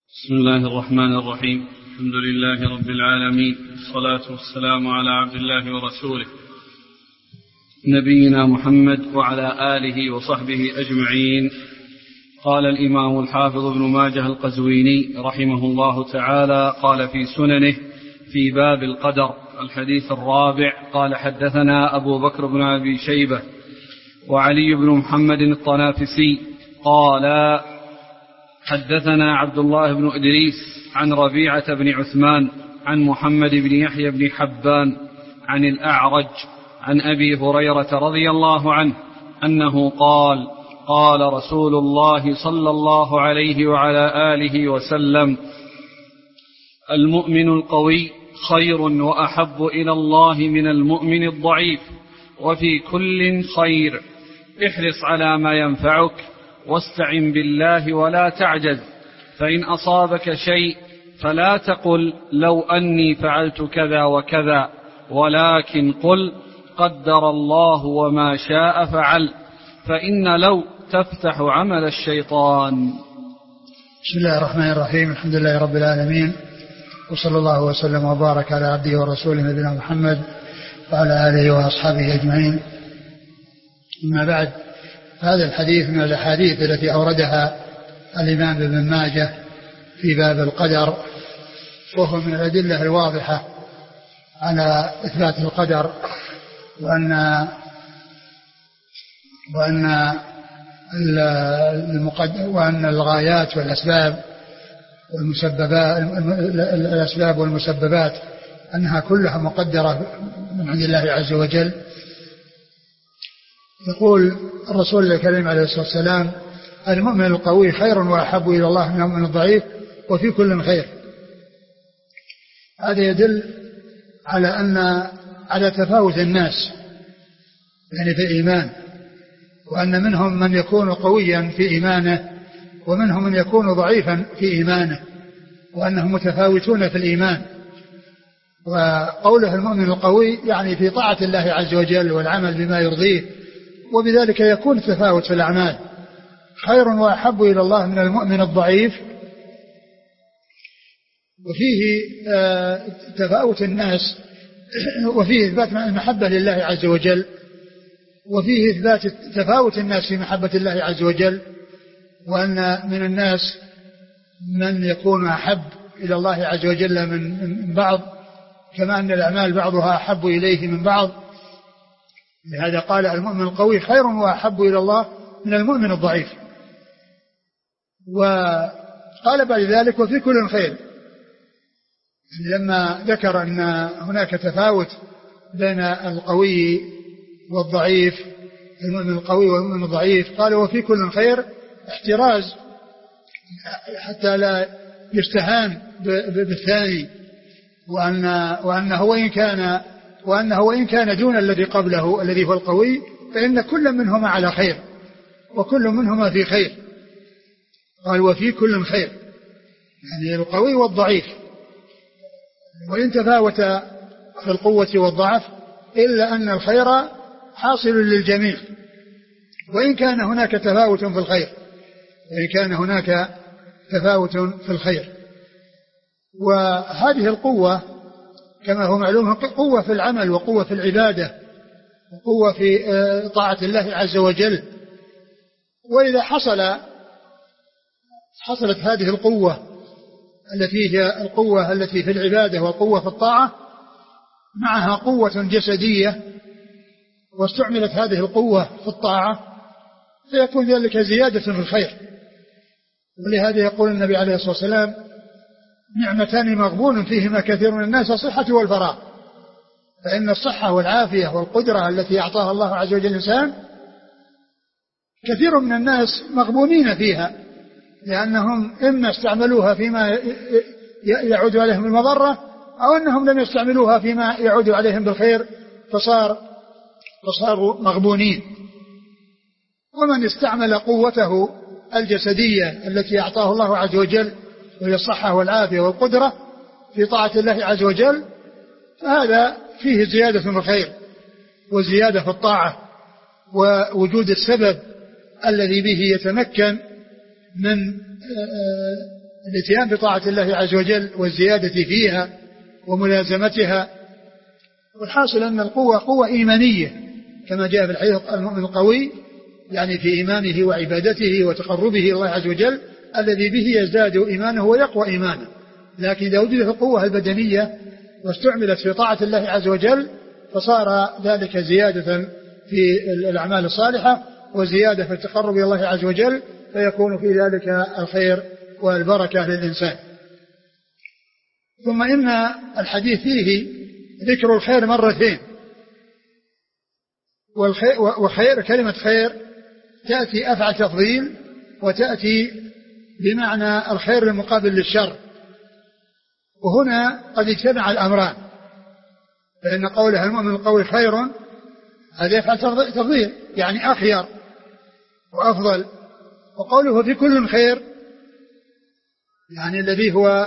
بسم الله الرحمن الرحيم. الحمد لله رب العالمين، والصلاة والسلام على عبد الله ورسوله نبينا محمد وعلى آله وصحبه أجمعين. قال الإمام الحافظ ابن ماجه القزويني رحمه الله تعالى قال في سننه في باب القدر الحديث الرابع قال حدثنا أبو بكر بن أبي شيبة وعلي بن محمد الطنافسي قال حدثنا عبد الله بن إدريس عن ربيعة بن عثمان عن محمد بن يحيى بن حبان عن الأعرج عن أبي هريرة رضي الله عنه أنه قال قال رسول الله صلى الله عليه وعلى آله وسلم: المؤمن القوي خير وأحب إلى الله من المؤمن الضعيف، وفي كل خير، احرص على ما ينفعك واستعن بالله ولا تعجز، فإن أصابك شيء فلا تقل لو أني فعلت كذا وكذا، ولكن قل قدر الله وما شاء فعل، فإن لو تفتح عمل الشيطان. بسم الله الرحمن الرحيم. الحمد لله رب العالمين، وصلى الله وسلم وبارك على عبده ورسوله نبينا محمد وعلى آله وأصحابه أجمعين. أما بعد، هذا الحديث من الأحاديث التي أوردها الإمام ابن ماجه في باب القدر، وهو من الأدلة الواضحة على إثبات القدر، وأن الغايات والأسباب والمسببات أنها كلها مقدرة من عند الله عز وجل. يقول الرسول الكريم عليه الصلاة والسلام: المؤمن القوي خير وأحب إلى الله من المؤمن الضعيف، وفي كل خير. هذا يدل على تفاوت الناس يعني في الإيمان، وأن منهم من يكون قويا في إيمانه، ومنهم من يكون ضعيفا في إيمانه، وأنهم متفاوتون في الإيمان. وقوله المؤمن القوي يعني في طاعة الله عز وجل والعمل بما يرضيه، وبذلك يكون التفاوت في الأعمال. خير وأحب إلى الله من المؤمن الضعيف، وفيه تفاوت الناس، وفيه إثبات المحبة لله عز وجل، وفيه إثبات تفاوت الناس في محبة الله عز وجل، وأن من الناس من يكون أحب إلى الله عز وجل من بعض، كما أن الأعمال بعضها أحب إليه من بعض. لهذا قال: المؤمن القوي خير وأحب إلى الله من المؤمن الضعيف. وقال بعد ذلك: وفي كل خير. لما ذكر أن هناك تفاوت بين القوي والضعيف، المؤمن القوي والمؤمن الضعيف، قال: وفي كل خير، احتراز حتى لا يستهان بالثاني، وأنه وإن كان دون الذي قبله الذي هو القوي، فإن كل منهما على خير، وكل منهما في خير. قال: وفي كل خير، يعني القوي والضعيف، وإن تفاوت في القوة والضعف، إلا أن الخير حاصل للجميع، وإن كان هناك تفاوت في الخير. وهذه القوة كما هو معلوم قوة في العمل، وقوة في العبادة، وقوة في طاعة الله عز وجل. وإذا حصلت هذه القوة التي هي القوة التي في العبادة والقوة في الطاعة، معها قوة جسدية، واستعملت هذه القوة في الطاعة، فيكون ذلك زيادة في الخير. ولهذا يقول النبي عليه الصلاة والسلام: نعمتان مغبون فيهما كثير من الناس، الصحة والفراغ. فإن الصحة والعافية والقدرة التي أعطاها الله عز وجل الإنسان كثير من الناس مغبونين فيها، لأنهم إما استعملوها فيما يعود عليهم المضرة، أو أنهم لم يستعملوها فيما يعود عليهم بالخير، فصاروا مغبونين. ومن استعمل قوته الجسدية التي أعطاه الله عز وجل، وهي الصحة والعافية والقدرة في طاعة الله عز وجل، فهذا فيه زيادة في الخير، وزيادة في الطاعة، ووجود السبب الذي به يتمكن من الاتيان بطاعة الله عز وجل والزيادة فيها وملازمتها. والحاصل أن القوة قوة إيمانية كما جاء في الحديث: المؤمن القوي يعني في إيمانه وعبادته وتقربه إلى الله عز وجل الذي به يزداد إيمانه ويقوى إيمانه. لكن إذا وجدت القوة البدنية واستعملت في طاعة الله عز وجل فصار ذلك زيادة في الأعمال الصالحة وزيادة في التقرب إلى الله عز وجل، فيكون في ذلك الخير والبركة للإنسان. ثم إن الحديث فيه ذكر الخير مرتين، وخير كلمة خير تأتي أفعل تفضيل وتأتي بمعنى الخير المقابل للشر، وهنا قد اجتمع الأمران، فإن قوله المؤمن القوي خير هذا يفعل تفضيل يعني أخير وأفضل، وقوله في كل خير يعني الذي هو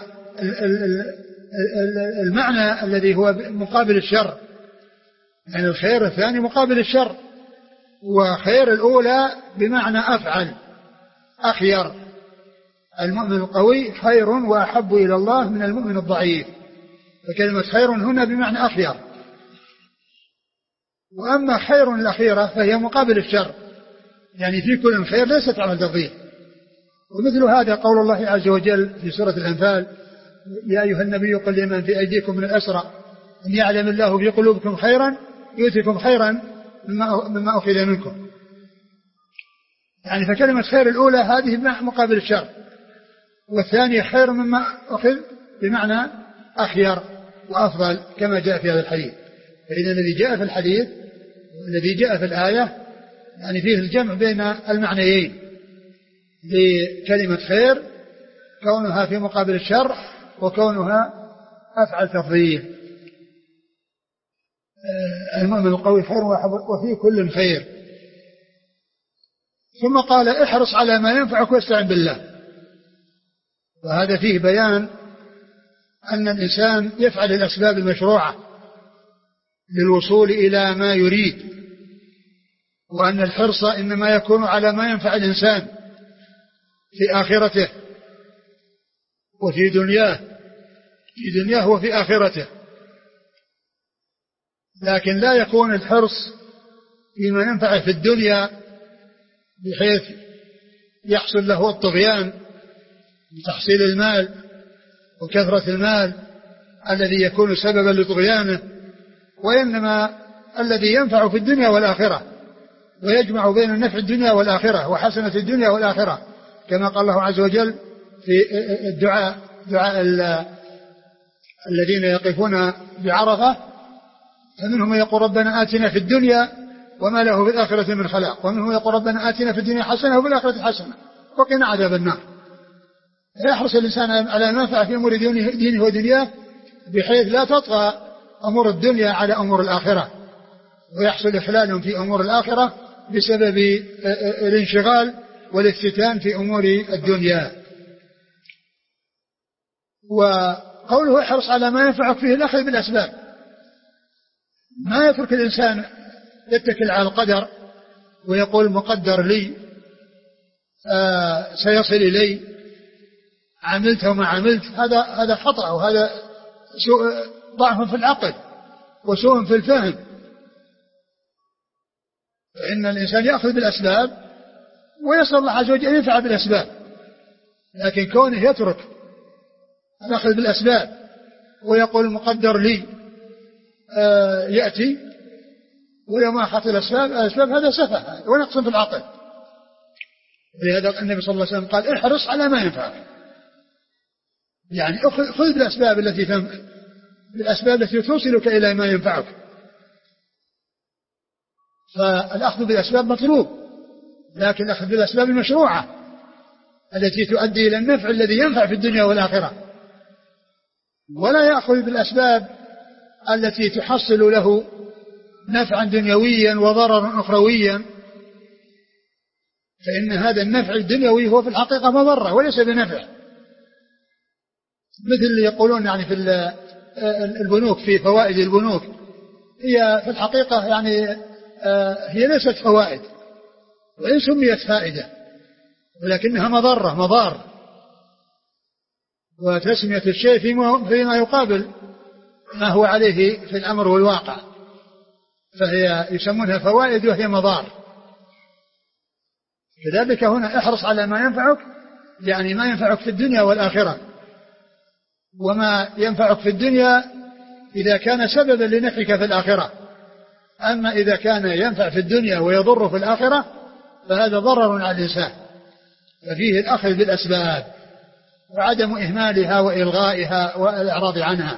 المعنى الذي هو مقابل الشر، يعني الخير الثاني مقابل الشر، وخير الأولى بمعنى أفعل أخير. المؤمن القوي خير وأحب إلى الله من المؤمن الضعيف، فكلمة خير هنا بمعنى أخير. وأما خير الأخيرة فهي مقابل الشر، يعني في كل خير ليست على تفضيل. ومثل هذا قول الله عز وجل في سورة الأنفال: يا أيها النبي قل لمن في أيديكم من الأسرى إن يعلم الله في قلوبكم خيرا يؤتكم خيرا مما أخذ منكم. يعني فكلمة خير الأولى هذه مقابل الشر، والثانية خير مما أخذ بمعنى أخير وأفضل كما جاء في هذا الحديث. فإذا الذي جاء في الحديث والذي جاء في الآية يعني فيه الجمع بين المعنيين لكلمة خير، كونها في مقابل الشر وكونها أفعل تفضيل. المؤمن القوي خير وفي كل خير. ثم قال: احرص على ما ينفعك واستعن بالله. وهذا فيه بيان أن الإنسان يفعل الأسباب المشروعة للوصول إلى ما يريد، وأن الحرص إنما يكون على ما ينفع الإنسان في آخرته وفي دنياه، في دنياه وفي آخرته، لكن لا يكون الحرص فيما ينفع في الدنيا بحيث يحصل له الطغيان بتحصيل المال وكثرة المال الذي يكون سببا لطغيانه، وإنما الذي ينفع في الدنيا والآخرة ويجمع بين النفع الدنيا والآخرة وحسنة الدنيا والآخرة، كما قال الله عز وجل في دعاء الذين يقفون بعرفة: فمنهم من يقول ربنا آتنا في الدنيا وما له في الآخرة من خلاق، ومنهم يقول ربنا آتنا في الدنيا حسنة وفي الآخرة حسنة وقنا عذاب النار. يحرص الإنسان على ما ينفع في أمور دينه ودنياه بحيث لا تطغى أمور الدنيا على أمور الآخرة، ويحصل إخلال في أمور الآخرة بسبب الانشغال والافتتان في أمور الدنيا. وقوله احرص على ما ينفعك فيه الأخذ بالأسباب، ما يترك الإنسان يتكل على القدر ويقول مقدر لي، سيصل إلي، عملت وما عملت، هذا خطأ، وهذا ضعف في العقل وسوء في الفهم. فإن الإنسان يأخذ بالأسباب ويسأل الله عز وجل أن ينفع بالأسباب، لكن كونه يترك الأخذ بالأسباب ويقول مقدر لي يأتي ولو ما أخذ الأسباب هذا سفه ونقص في العقل. ولهذا النبي صلى الله عليه وسلم قال: احرص على ما ينفعك، يعني خذ بالأسباب التي توصلك إلى ما ينفعك. فالأخذ بالأسباب مطلوب، لكن الأخذ بالأسباب المشروعة التي تؤدي إلى النفع الذي ينفع في الدنيا والآخرة، ولا يأخذ بالأسباب التي تحصل له نفعا دنيويا وضررا أخرويا، فإن هذا النفع الدنيوي هو في الحقيقة مضرة وليس بنفع. مثل اللي يقولون يعني في البنوك، في فوائد البنوك، هي في الحقيقة يعني هي ليست فوائد وإن سميت فائدة، ولكنها مضار. وتسمية الشيء فيما يقابل ما هو عليه في الأمر والواقع، فهي يسمونها فوائد وهي مضار. كذلك هنا احرص على ما ينفعك، يعني ما ينفعك في الدنيا والآخرة، وما ينفعك في الدنيا إذا كان سببا لنفعك في الآخرة. أما إذا كان ينفع في الدنيا ويضر في الآخرة فهذا ضرر على الإنسان، ففيه الأخذ بالأسباب وعدم إهمالها وإلغائها والإعراض عنها.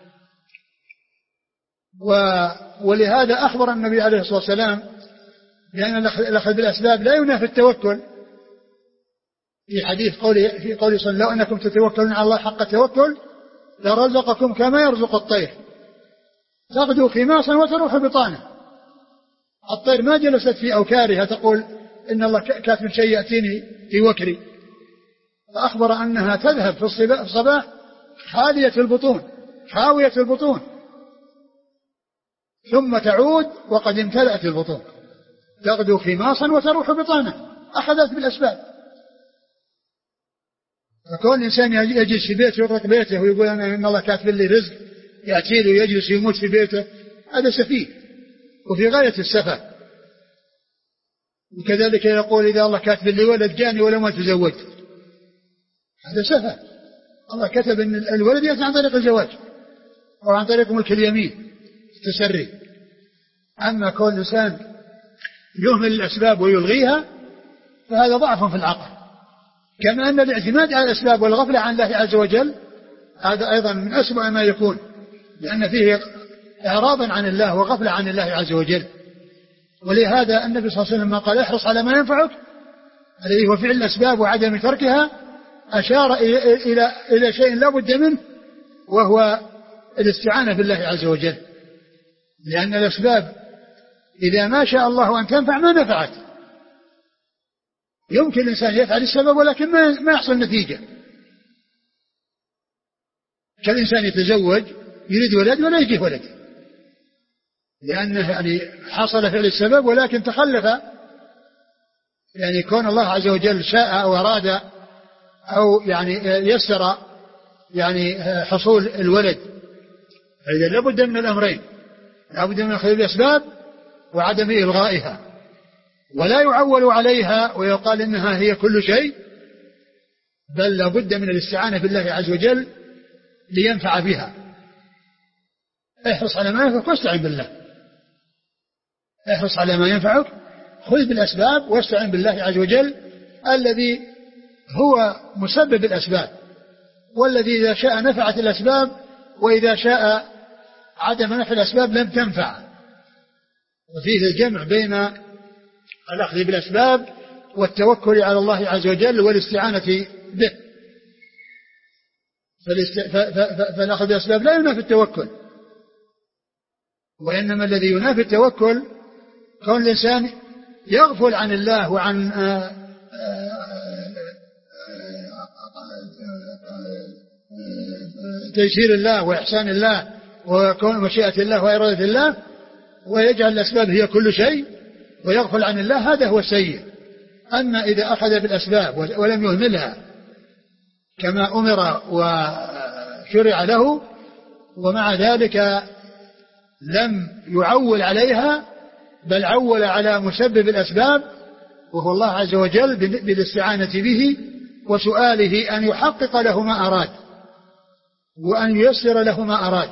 ولهذا أخبر النبي عليه الصلاة والسلام بأن الأخذ بالأسباب لا ينافي التوكل، في حديث في قوله صلى الله عليه وسلم: لو أنكم تتوكلون على الله حق التوكل لرزقكم كما يرزق الطير تغدو خماصا وتروح بطانا. الطير ما جلست في أوكارها تقول إن الله كاتب شيء يأتيني في وكري، فأخبر أنها تذهب في الصباح خالية البطون خاوية البطون، ثم تعود وقد امتلأت البطون، تغدو خماصا وتروح بطانا، أخذت بالأسباب. فكون الإنسان يجلس في بيته ويغلق بيته ويقول أنا إن الله كاتب لي رزق يأتي له ويجلس يموت في بيته، هذا سفيه وفي غاية السفه. وكذلك يقول إذا الله كاتب لي ولد جاني ولا ما تزوجت، هذا سفه. الله كتب أن الولد يأتي عن طريق الزواج أو عن طريق ملك اليمين التسري. أما كون الإنسان يهمل الأسباب ويلغيها فهذا ضعف في العقل. كما أن الاعتماد على الأسباب والغفلة عن الله عز وجل هذا أيضا من أسوأ ما يكون، لأن فيه إعراضا عن الله وغفلة عن الله عز وجل. ولهذا النبي صلى الله عليه وسلم قال: احرص على ما ينفعك، الذي هو فعل الأسباب وعدم تركها، أشار إلى شيء لا بد منه، وهو الاستعانة بالله عز وجل، لأن الأسباب إذا ما شاء الله أن تنفع ما نفعت. يمكن الإنسان يفعل السبب ولكن ما يحصل نتيجة، كالإنسان يتزوج يريد ولد ولا يجيه ولد، لأنه يعني حصل فعل السبب ولكن تخلف، يعني كون الله عز وجل شاء أو أراد أو يعني يسر يعني حصول الولد، فإذا لابد من الأمرين، لابد من أخذ الأسباب وعدم إلغائها، ولا يعول عليها ويقال إنها هي كل شيء، بل لابد من الاستعانة بالله عز وجل لينفع بها. احرص على ما ينفعك واستعن بالله، احرص على ما ينفعك، خذ بالأسباب واستعن بالله عز وجل الذي هو مسبب الأسباب، والذي إذا شاء نفعت الأسباب، وإذا شاء عدم نفع الأسباب لم تنفع. وفيه الجمع بين الأخذ بالأسباب والتوكل على الله عز وجل والاستعانة به. فالأخذ بالأسباب لا ينافي التوكل، وإنما الذي ينافي التوكل كون الإنسان يغفل عن الله وعن تيسير الله وإحسان الله وكون مشيئة الله وإرادة الله، ويجعل الأسباب هي كل شيء ويغفل عن الله، هذا هو السيء. أما إذا أخذ بالأسباب ولم يهملها كما أمر وشرع له، ومع ذلك لم يعول عليها بل عول على مسبب الأسباب وهو الله عز وجل بالاستعانة به وسؤاله أن يحقق له ما أراد وأن ييسر له ما أراد.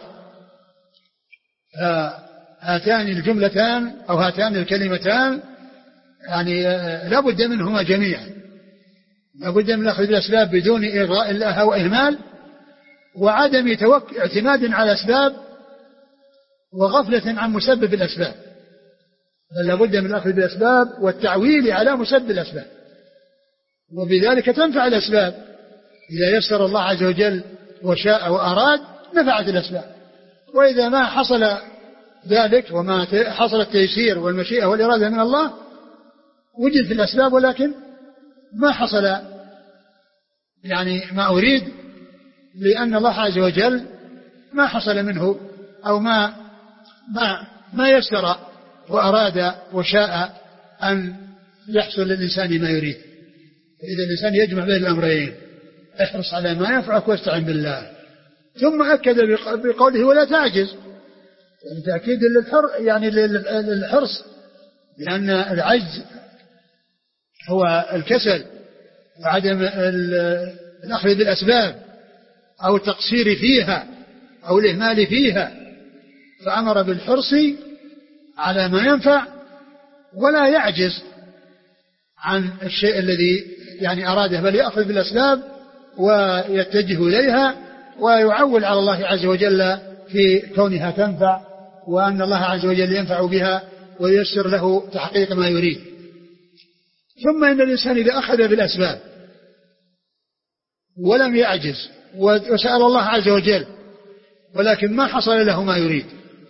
هاتان الجملتان أو هاتان الكلمتان يعني لا بد منهما جميعا، لا بد من أخذ الأسباب بدون إلغاء الله وإهمال، وعدم اعتماد على الأسباب وغفلة عن مسبب الأسباب، بل لا بد من الأخذ بالأسباب والتعويل على مسبب الأسباب، وبذلك تنفع الأسباب. إذا يسر الله عز وجل وشاء وأراد نفعت الأسباب، وإذا ما حصل ذلك وما حصل التيسير والمشيئة والإرادة من الله وجد في الأسباب ولكن ما حصل يعني ما أريد، لأن الله عز وجل ما حصل منه أو ما يسر وأراد وشاء أن يحصل للإنسان ما يريد. فإذا الإنسان يجمع بين الأمرين، احرص على ما ينفعك واستعن بالله. ثم أكد بقوله ولا تعجز، يعني تأكيد للحرص، لأن العجز هو الكسل وعدم الأخذ بالأسباب أو التقصير فيها أو الإهمال فيها، فأمر بالحرص على ما ينفع ولا يعجز عن الشيء الذي يعني أراده، بل يأخذ بالأسباب ويتجه إليها ويعول على الله عز وجل في كونها تنفع، وأن الله عز وجل ينفع بها وييسر له تحقيق ما يريد. ثم إن الإنسان إذا أخذ بالأسباب ولم يعجز وسأل الله عز وجل ولكن ما حصل له ما يريد،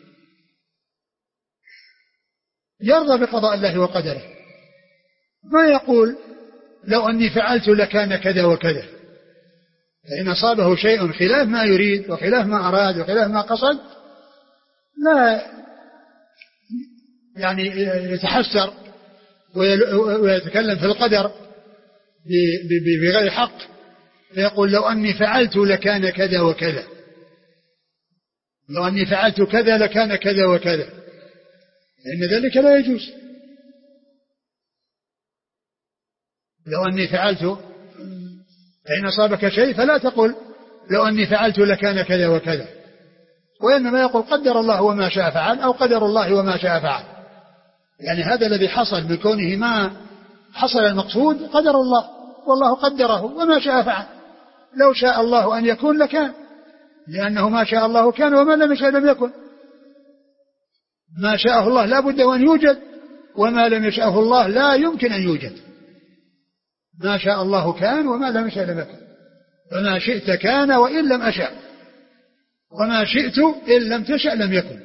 يرضى بقضاء الله وقدره، ما يقول لو أني فعلت لكان كذا وكذا. فإن أصابه شيء خلاف ما يريد وخلاف ما أراد وخلاف ما قصد لا يعني يتحسر ويتكلم في القدر بغير حق، فيقول لو أني فعلت لكان كذا وكذا، لو أني فعلت كذا لكان كذا وكذا، لأن ذلك لا يجوز. لو أني فعلت، فإن أصابك شيء فلا تقل لو أني فعلت لكان كذا وكذا، وإنما يقول قدر الله وما شاء فعل، أو قدر الله وما شاء فعل. يعني هذا الذي حصل من كونه ما حصل المقصود قدر الله، والله قدره وما شاء فعل. لو شاء الله أن يكون لكان، لأنه ما شاء الله كان وما لم يشاء لم يكن. ما شاءه الله لا بد وأن يوجد، وما لم يشاءه الله لا يمكن أن يوجد. ما شاء الله كان وما لم يشاء لم يكن. وما شئت كان وإن لم أشاء، وما شئت إن لم تشأ لم يكن.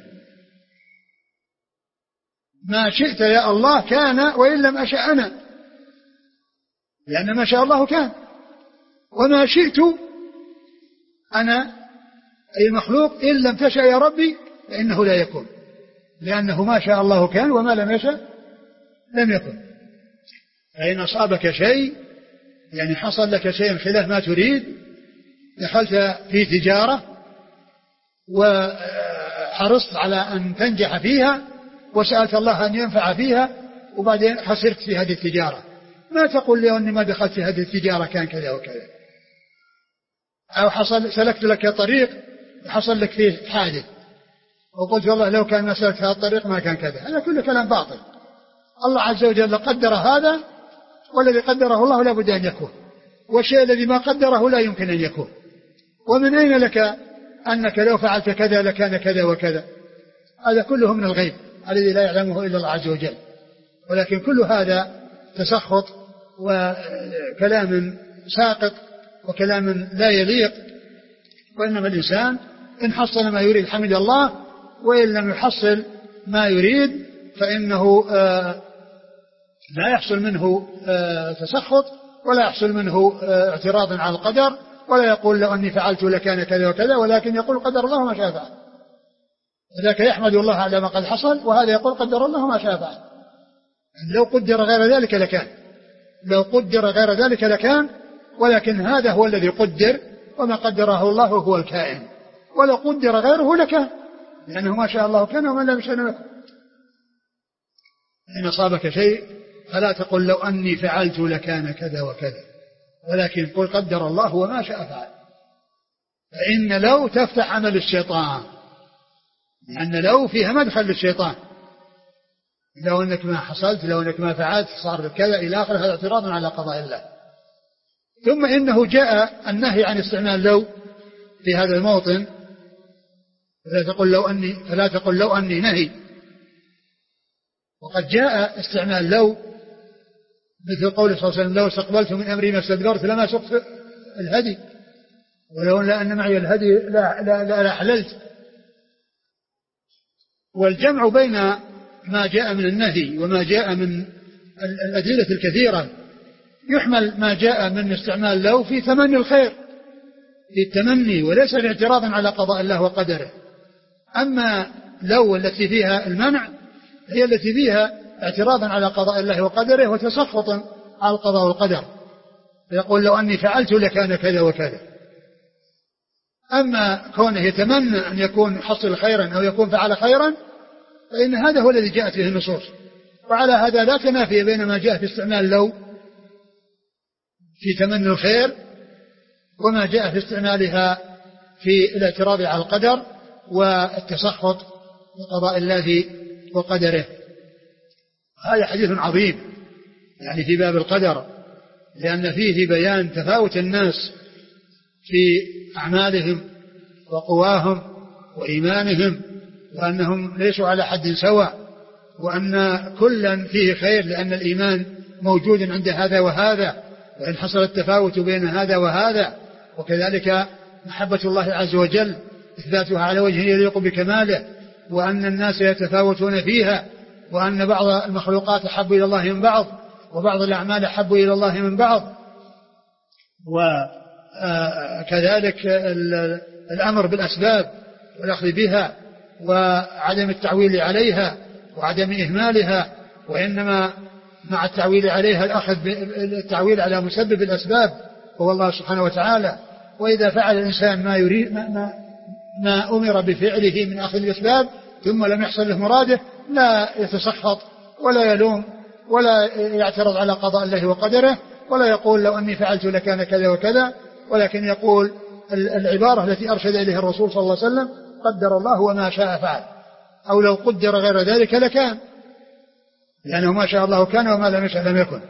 ما شئت يا الله كان وإن لم أشأ أنا، لأن ما شاء الله كان. وما شئت أنا أي مخلوق إن لم تشأ يا ربي فإنه لا يكون، لأنه ما شاء الله كان وما لم يشأ لم يكن. فإن أصابك شيء يعني حصل لك شيء خلاف ما تريد، دخلت في تجارة وحرصت على أن تنجح فيها وسألت الله أن ينفع فيها، وبعدين خسرت في هذه التجارة، ما تقول لي أني ما دخلت في هذه التجارة كان كذا وكذا. أو سلكت لك طريق حصل لك فيه حادث وقلت والله لو كان ما سلكت هذا الطريق ما كان كذا. هذا كله كلام باطل. الله عز وجل قدر هذا، والذي قدره الله لا بد أن يكون، والشيء الذي ما قدره لا يمكن أن يكون. ومن أين لك أنك لو فعلت كذا لكان كذا وكذا؟ هذا كله من الغيب الذي لا يعلمه إلا الله عز وجل. ولكن كل هذا تسخط وكلام ساقط وكلام لا يليق. وإنما الإنسان إن حصل ما يريد حمد الله، وإن لم يحصل ما يريد فإنه لا يحصل منه تسخط، ولا يحصل منه اعتراض على القدر، ولا يقول لو أني فعلت لكان كذا وكذا، ولكن يقول قدر الله ما شاء فعل. ذاك يحمد الله على ما قد حصل، وهذا يقول قدر الله ما شاء فعل. لو قدر غير ذلك لكان، لو قدر غير ذلك لكان، ولكن هذا هو الذي قدر، وما قدره الله هو الكائن. ولو قدر غيره لكان، لأنه ما شاء الله كان وما لم يشاء لم يكن. إن أصابك شيء فلا تقل لو أني فعلت لكان كذا وكذا، ولكن قل قدر الله وما شاء فعل. فإن لو تفتح عمل الشيطان، لأن لو فيها مدخل للشيطان. لو أنك ما حصلت، لو أنك ما فعلت، صار كذا إلى آخره، هذا اعتراض على قضاء الله. ثم إنه جاء النهي عن استعمال لو في هذا الموطن، فلا تقل لو أني نهي. وقد جاء استعمال لو مثل قول صلى الله عليه وسلم لو استقبلت من أمري ما استدبرت لما سقت الهدي، ولو أن معي الهدي لا حللت. والجمع بين ما جاء من النهي وما جاء من الأدلة الكثيرة يحمل ما جاء من استعمال لو في تمني الخير، في التمني، وليس الاعتراض على قضاء الله وقدره. أما لو التي فيها المنع هي التي فيها اعتراضا على قضاء الله وقدره وتسخط على القضاء والقدر. يقول لو أني فعلت لكان كذا وكذا. أما كونه يتمنى أن يكون حصل خيرا أو يكون فعل خيرا فإن هذا هو الذي جاءت به النصوص. وعلى هذا لا تنافي بين ما جاء في استعمال لو في تمني الخير وما جاء في استعمالها في الاعتراض على القدر والتسخط بقضاء الله وقدره. هذا حديث عظيم يعني في باب القدر، لأن فيه بيان تفاوت الناس في أعمالهم وقواهم وإيمانهم، وأنهم ليسوا على حد سواء، وأن كلا فيه خير لأن الإيمان موجود عند هذا وهذا، وإن حصل التفاوت بين هذا وهذا. وكذلك محبة الله عز وجل إثباتها على وجه يليق بكماله، وأن الناس يتفاوتون فيها، وأن بعض المخلوقات أحب إلى الله من بعض، وبعض الأعمال أحب إلى الله من بعض. وكذلك الأمر بالأسباب والأخذ بها وعدم التعويل عليها وعدم إهمالها، وإنما مع التعويل عليها الأخذ بالتعويل على مسبب الأسباب هو الله سبحانه وتعالى. وإذا فعل الإنسان ما يريد ما أمر بفعله من أخذ الأسباب ثم لم يحصل له مراده لا يتسخط ولا يلوم ولا يعترض على قضاء الله وقدره ولا يقول لو أني فعلت لكان كذا وكذا، ولكن يقول العبارة التي أرشد إليها الرسول صلى الله عليه وسلم: قدر الله وما شاء فعل، أو لو قدر غير ذلك لكان، لأنه ما شاء الله كان وما لم يشاء لم يكن.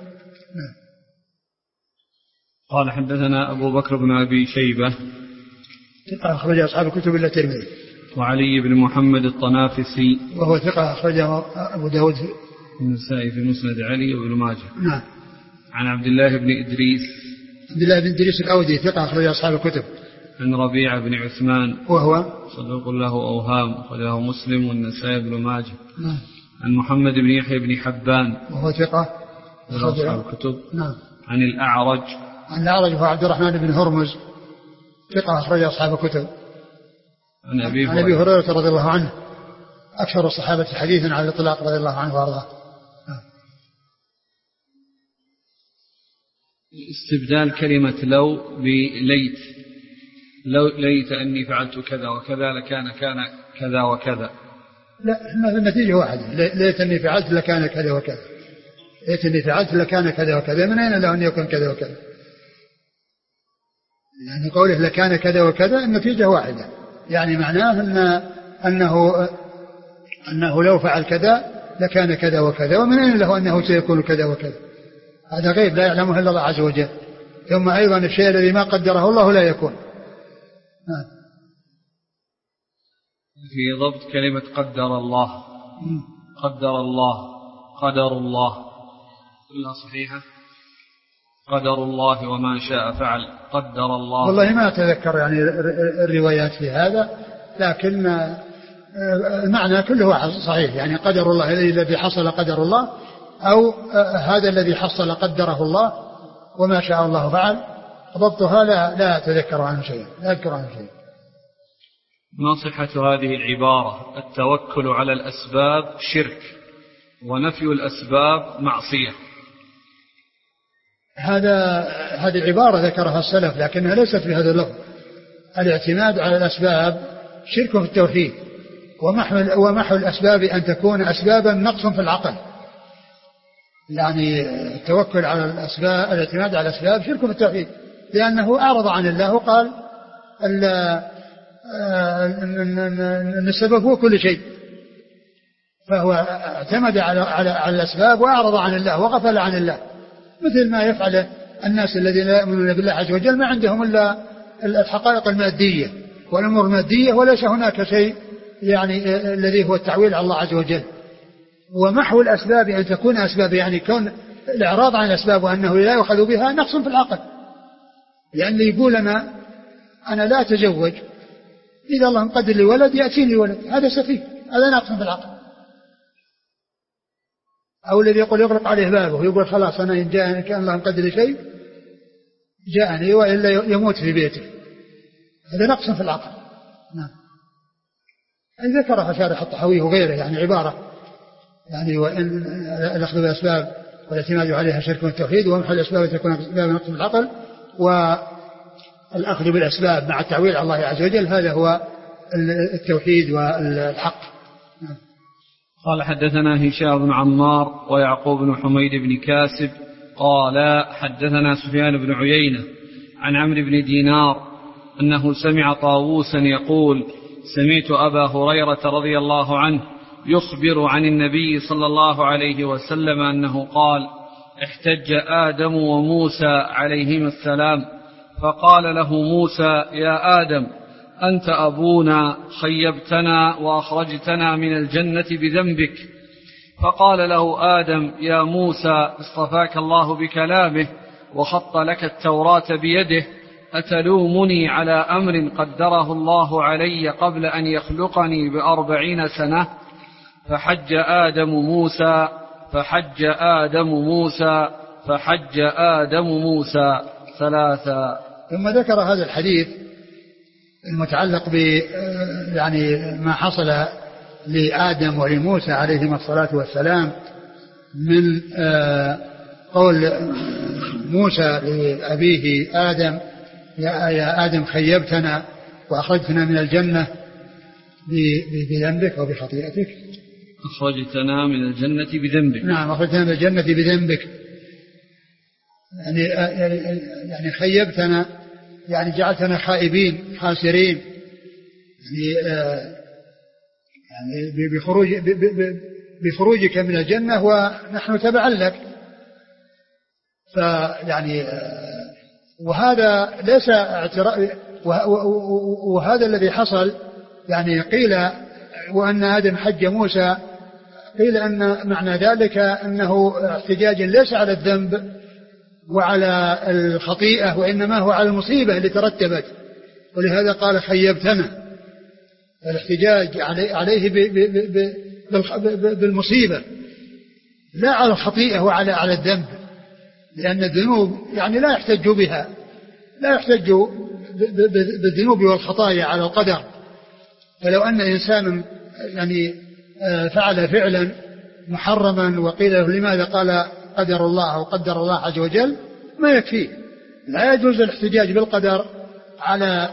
قال حدثنا أبو بكر بن أبي شيبة ثقة أخرج أصحاب الكتب إلا الترمذي. وعلي بن محمد الطنافسي وهو ثقة أخرجه أبو داود النسائي في مسند علي وابن ماجه. نعم. عن عبد الله بن إدريس الأودي ثقة أخرج أصحاب الكتب. عن ربيعة بن عثمان وهو صدوق له أوهام أخرجه مسلم والنسائي وابن ماجه. نعم. عن محمد بن يحيى بن حبان وهو ثقة أخرج أصحاب الكتب. نعم. عن الأعرج هو عبد الرحمن بن هرمز ثقة أخرج أصحاب الكتب. عن أبي هريرة رضي الله عنه أكثر الصحابة حديثا على الإطلاق رضي الله عنه وأرضاه. استبدال كلمة لو بليت، لو ليت أني فعلت كذا وكذا لكان كذا وكذا. لا، النتيجة واحدة، ليت أني فعلت لكان كذا وكذا، ليت أني فعلت لكان كذا وكذا، من أين له أن يكون كذا وكذا؟ يعني قوله لكان كذا وكذا النتيجة واحدة، يعني معناه أنه لو فعل كذا لكان كذا وكذا، ومن أين له أنه سيكون كذا وكذا؟ هذا غيب لا يعلمه إلا الله عز وجل. ثم أيضا الشيء الذي ما قدره الله لا يكون. في ضبط كلمة قدر الله، قدر الله، قدر الله كلها صحيحة. قدر الله وما شاء فعل، قدر الله. والله ما أتذكر يعني الروايات في هذا، لكن المعنى كله صحيح، يعني قدر الله الذي حصل قدر الله، أو هذا الذي حصل قدره الله وما شاء الله فعل. ضبطها لا أتذكر عنه شيء، لا أذكر عنه شيء. ما صحة هذه العبارة: التوكل على الأسباب شرك ونفي الأسباب معصية؟ هذه العبارة ذكرها السلف لكنها ليست في هذا اللفظ. الاعتماد على الأسباب شرك في التوحيد، ومحو الأسباب أن تكون أسبابا نقص في العقل. يعني التوكل على الأسباب، الاعتماد على الأسباب شرك في التوحيد، لأنه أعرض عن الله وقال أن السبب هو كل شيء، فهو اعتمد على الأسباب وأعرض عن الله وغفل عن الله، مثل ما يفعل الناس الذين لا يؤمنون بالله عز وجل، ما عندهم إلا الحقائق المادية والأمور المادية، وليس هناك شيء يعني الذي هو التعويل على الله عز وجل. ومحو الأسباب أن تكون أسباب، يعني كون الإعراض عن الأسباب وأنه لا يؤخذ بها نقص في العقل. لأن اللي يقول أنا لا أتزوج إذا الله مقدر لي ولد يأتيني ولد، هذا سفيه، هذا ناقص في العقل. أو الذي يقول يغلق عليه بابه ويقول خلاص أنا إن جاءني كان الله مقدر لي شيء جاءني وإلا يموت في بيته، هذا نقص في العقل. نعم. ذكرها شارح الطحاوي وغيره، يعني عبارة يعني وإن الأخذ بالأسباب والاعتماد عليها شرك التوحيد، ومحل الأسباب التي تكون أسباب نقص العقل، والأخذ بالأسباب مع التعويل على الله عز وجل، هذا هو التوحيد والحق. قال حدثنا هشام بن عمار ويعقوب بن حميد بن كاسب قال حدثنا سفيان بن عيينة عن عمرو بن دينار أنه سمع طاووسا يقول سمعت أبا هريرة رضي الله عنه يخبر عن النبي صلى الله عليه وسلم أنه قال احتج آدم وموسى عليهما السلام فقال له موسى يا آدم أنت أبونا خيبتنا وأخرجتنا من الجنة بذنبك. فقال له آدم يا موسى اصطفاك الله بكلامه وخط لك التوراة بيده أتلومني على أمر قدره الله علي قبل أن يخلقني ب40 سنة. فحج آدم موسى 3. ثم ذكر هذا الحديث المتعلق ب يعني ما حصل لآدم ولموسى عليهما الصلاة والسلام من قول موسى لأبيه آدم يا آدم خيبتنا وأخرجتنا من الجنة بذنبك وبخطيئتك. أخرجتنا من الجنة بذنبك. نعم أخرجتنا من الجنة بذنبك، يعني خيبتنا يعني جعلتنا خائبين خاسرين، يعني بخروجك من الجنة ونحن تبعا لك. فيعني وهذا ليس اعتراف، وهذا الذي حصل يعني قيل وأن آدم حج موسى، قيل أن معنى ذلك أنه احتجاج ليس على الذنب وعلى الخطيئة، وإنما هو على المصيبة اللي ترتبت، ولهذا قال خيبتنا. الاحتجاج عليه بالمصيبة لا على الخطيئة وعلى الذنب، لأن الذنوب يعني لا يحتج بها، لا يحتج بالذنوب والخطايا على القدر. فلو أن إنسان يعني فعل فعلا محرما وقيل له لماذا قال قدر الله أو قدر الله عز وجل، ما يكفيه. لا يجوز الاحتجاج بالقدر على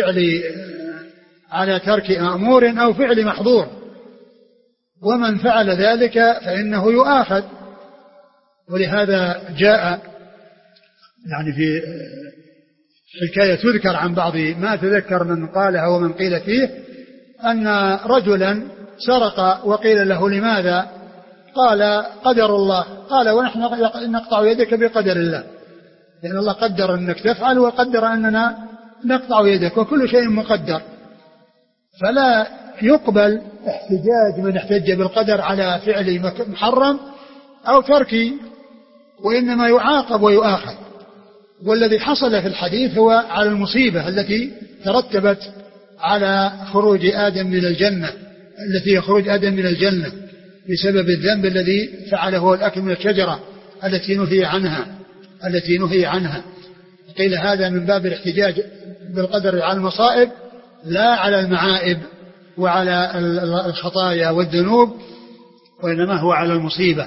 على ترك مأمور أو فعل محظور، ومن فعل ذلك فإنه يؤاخذ. ولهذا جاء يعني في حكاية تذكر عن بعض ما تذكر من قالها ومن قيل فيه، أن رجلا سرق وقيل له لماذا قال قدر الله، قال ونحن نقطع يدك بقدر الله، لأن الله قدر أنك تفعل وقدر أننا نقطع يدك، وكل شيء مقدر. فلا يقبل احتجاج من احتج بالقدر على فعل محرم أو تركي، وإنما يعاقب ويؤاخذ. والذي حصل في الحديث هو على المصيبة التي ترتبت على خروج آدم من الجنة، التي يخرج آدم من الجنة بسبب الذنب الذي فعله هو الأكل من الشجرة التي نهي عنها. قيل هذا من باب الاحتجاج بالقدر على المصائب لا على المعائب وعلى الخطايا والذنوب، وإنما هو على المصيبة.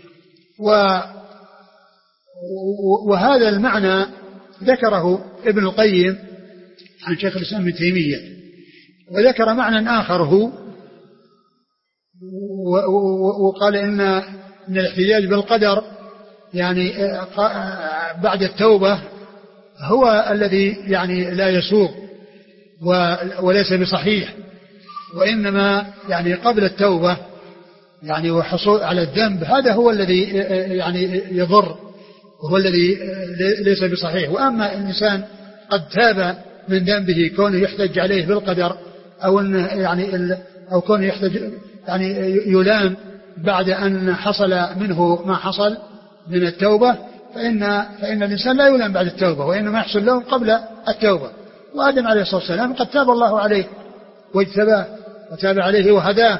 وهذا المعنى ذكره ابن القيم عن شيخ الإسلام ابن تيمية، وذكر معنى آخر هو وقال إن الاحتجاج بالقدر يعني بعد التوبة هو الذي يعني لا يسوغ وليس بصحيح، وإنما يعني قبل التوبة يعني وحصول على الذنب هذا هو الذي يعني يضر، وهو الذي ليس بصحيح. وأما الإنسان قد تاب من ذنبه كونه يحتج عليه بالقدر أو أو كونه يحتج يعني يلام بعد أن حصل منه ما حصل من التوبة، فإن الإنسان لا يلام بعد التوبة، وإنما يحصل له قبل التوبة. وآدم عليه الصلاة والسلام قد تاب الله عليه واجتباه وتاب عليه وهداه،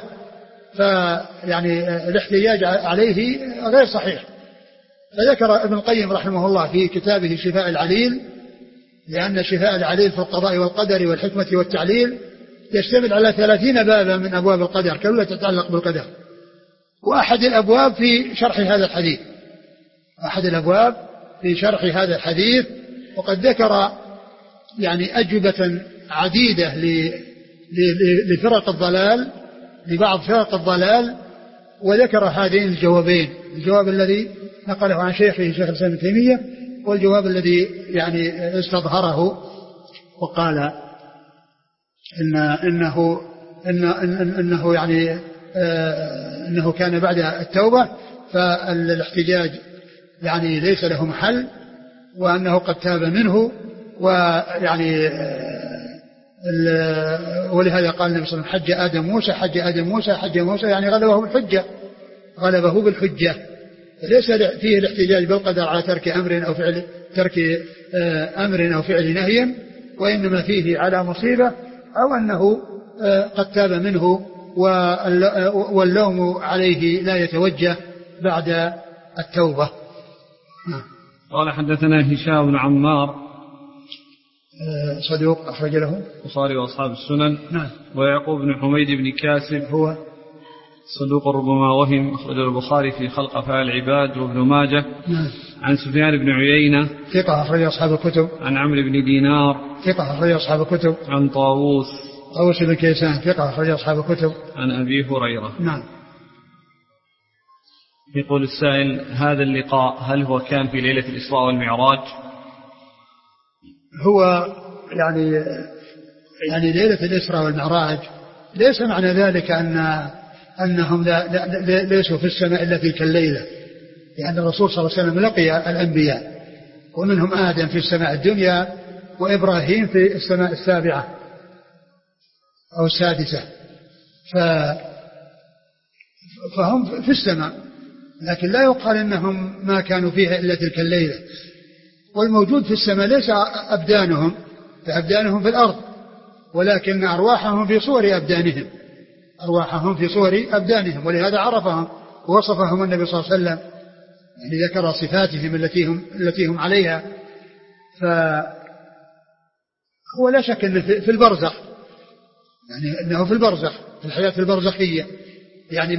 فيعني الاحتجاج عليه غير صحيح. فذكر ابن القيم رحمه الله في كتابه شفاء العليل، لأن شفاء العليل في القضاء والقدر والحكمة والتعليل يشتمل على 30 بابا من أبواب القدر كلها تتعلق بالقدر، وأحد الأبواب في شرح هذا الحديث أحد الأبواب في شرح هذا الحديث، وقد ذكر يعني أجوبة عديدة لفرق الضلال، لبعض فرق الضلال، وذكر هذين الجوابين: الجواب الذي نقله عن شيخه شيخ الإسلام ابن تيمية، والجواب الذي يعني استظهره وقال إنه يعني إنه كان بعد التوبة فالاحتجاج يعني ليس له محل، وأنه قد تاب منه، ويعني ولهذا قال النبي صلى الله عليه وسلم: حج آدم موسى يعني غلبه بالحجة. فليس فيه الاحتجاج بالقدر على ترك أمر أو فعل نهي، وإنما فيه على مصيبة أو أنه قد تاب منه، واللوم عليه لا يتوجه بعد التوبة. قال حدثنا هشام بن عمار صدوق أخرج له البخاري وأصحاب السنن. نعم. ويعقوب بن حميد بن كاسب هو صدوق ربما وهم، أخرج البخاري في خلق أفعال العباد وابن ماجه. نعم. عن سفيان بن عيينة ثقة أخرج أصحاب الكتب. عن عمرو بن دينار ثقة أخرج أصحاب الكتب. عن طاووس بن كيسان ثقة أخرج أصحاب الكتب. عن أبي هريرة. نعم. يقول السائل: هذا اللقاء هل هو كان في ليلة الإسراء والمعراج؟ هو يعني ليلة الإسراء والمعراج ليس معنى ذلك أنهم ليسوا في السماء إلا تلك الليلة، لأن الرسول صلى الله عليه وسلم لقي الأنبياء، ومنهم آدم في السماء الدنيا، وإبراهيم في السماء السابعة أو السادسة، فهم في السماء، لكن لا يقال إنهم ما كانوا فيها إلا تلك الليلة. والموجود في السماء ليس أبدانهم، فأبدانهم في الأرض، ولكن أرواحهم في صور أبدانهم، ولهذا عرفهم ووصفهم النبي صلى الله عليه وسلم، يعني ذكر صفاتهم التي هم عليها. فهو لا شك أنه في البرزخ، يعني أنه في البرزخ، في الحياة البرزخية، يعني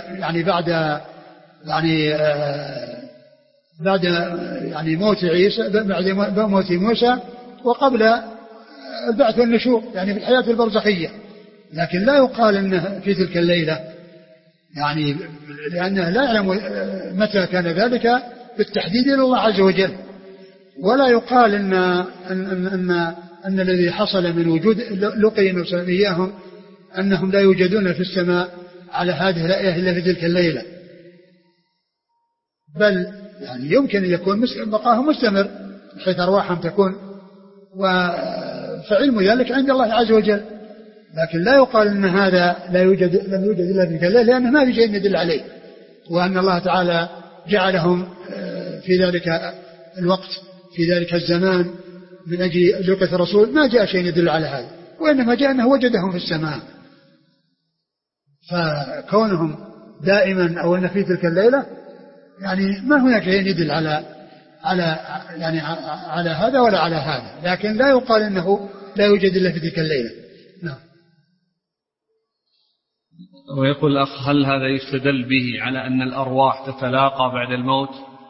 بعد موت عيسى، بعد موت موسى، وقبل البعث والنشور، يعني في الحياة البرزخية. لكن لا يقال انه في تلك الليلة، يعني لأنه لا يعلم متى كان ذلك بالتحديد إلى الله عز وجل. ولا يقال أن الذي حصل من وجود لقي نفسهم إياهم أنهم لا يوجدون في السماء على هذه الآية إلا في تلك الليلة، بل يعني يمكن أن يكون بقاهم مستمر حيث أرواحهم تكون، فعلم ذلك عند الله عز وجل. لكن لا يقال أن هذا لم يوجد إلا في تلك الليلة، لأنه ما في شيء يدل عليه، وأن الله تعالى جعلهم في ذلك الوقت، في ذلك الزمان، من أجل لقية الرسول. ما جاء شيء يدل على هذا، وإنما جاء أنه وجدهم في السماء. فكونهم دائما أو أن في تلك الليلة، يعني ما هناك شيء يدل على هذا ولا على هذا، لكن لا يقال أنه لا يوجد إلا في تلك الليلة. نعم. ويقول الأخ: هل هذا يستدل به على أن الأرواح تتلاقى بعد الموت؟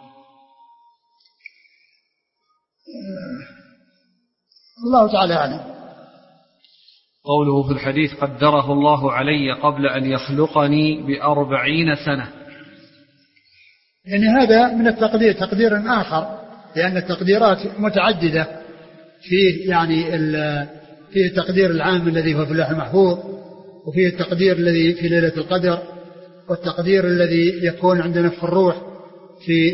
الله تعالى أعلم. قوله في الحديث: قدره الله علي قبل أن يخلقني ب40 سنة، يعني هذا من التقدير تقدير آخر، لأن التقديرات متعددة. فيه يعني فيه التقدير العام الذي هو في اللوح المحفوظ، وفيه التقدير الذي في ليلة القدر، والتقدير الذي يكون عند نفخ الروح في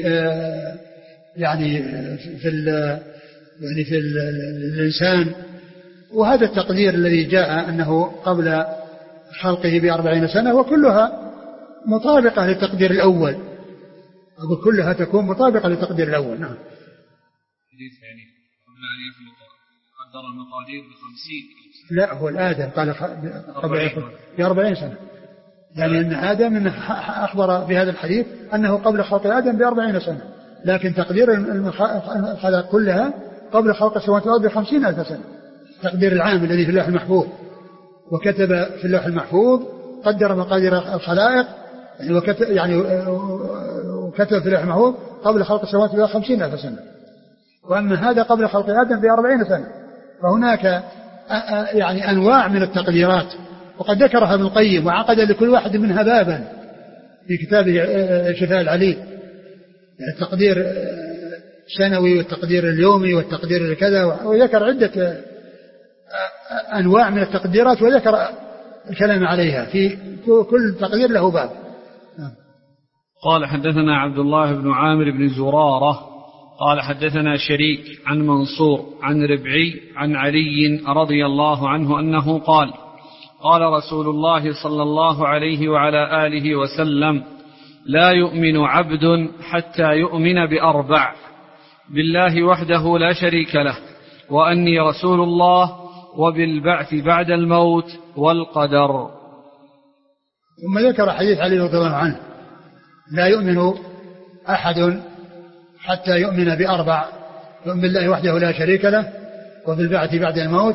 الإنسان. وهذا التقدير الذي جاء أنه قبل خلقه ب40 سنة، وكلها مطابقة للتقدير الأول، أقول كلها تكون مطابقة للتقدير الأول. نعم. حديث يعني قبل أن يخلق قدر المقادير ب50. لا، هو الآدم قال قبل ب40 سنة، يعني أن آدم أخبر في هذا الحديث أنه قبل خلق آدم ب40 سنة، لكن تقدير الخلق كلها قبل خلق السماوات والأرض ب50,000 سنة، تقدير العام الذي في اللوح المحفوظ. وكتب في اللوح المحفوظ قدر مقادير الخلائق، وكتب في اللوح المحفوظ قبل خلق السماوات والأرض 50,000 سنة، وأما هذا قبل خلق آدم ب40 سنة. فهناك يعني أنواع من التقديرات، وقد ذكرها ابن القيم وعقد لكل واحد منها بابا في كتابه شفاء العليل، يعني التقدير السنوي والتقدير اليومي والتقدير الكذا، وذكر عدة أنواع من التقديرات وذكر الكلام عليها، في كل تقدير له باب. قال حدثنا عبد الله بن عامر بن زرارة قال حدثنا شريك عن منصور عن ربعي عن علي رضي الله عنه أنه قال قال رسول الله صلى الله عليه وعلى آله وسلم: لا يؤمن عبد حتى يؤمن بأربع: بالله وحده لا شريك له، وأني رسول الله، وبالبعث بعد الموت، والقدر. ثم ذكر حديث علي رضي الله عنه: لا يؤمن أحد حتى يؤمن بأربع: يؤمن بالله وحده لا شريك له، وبالبعث بعد الموت،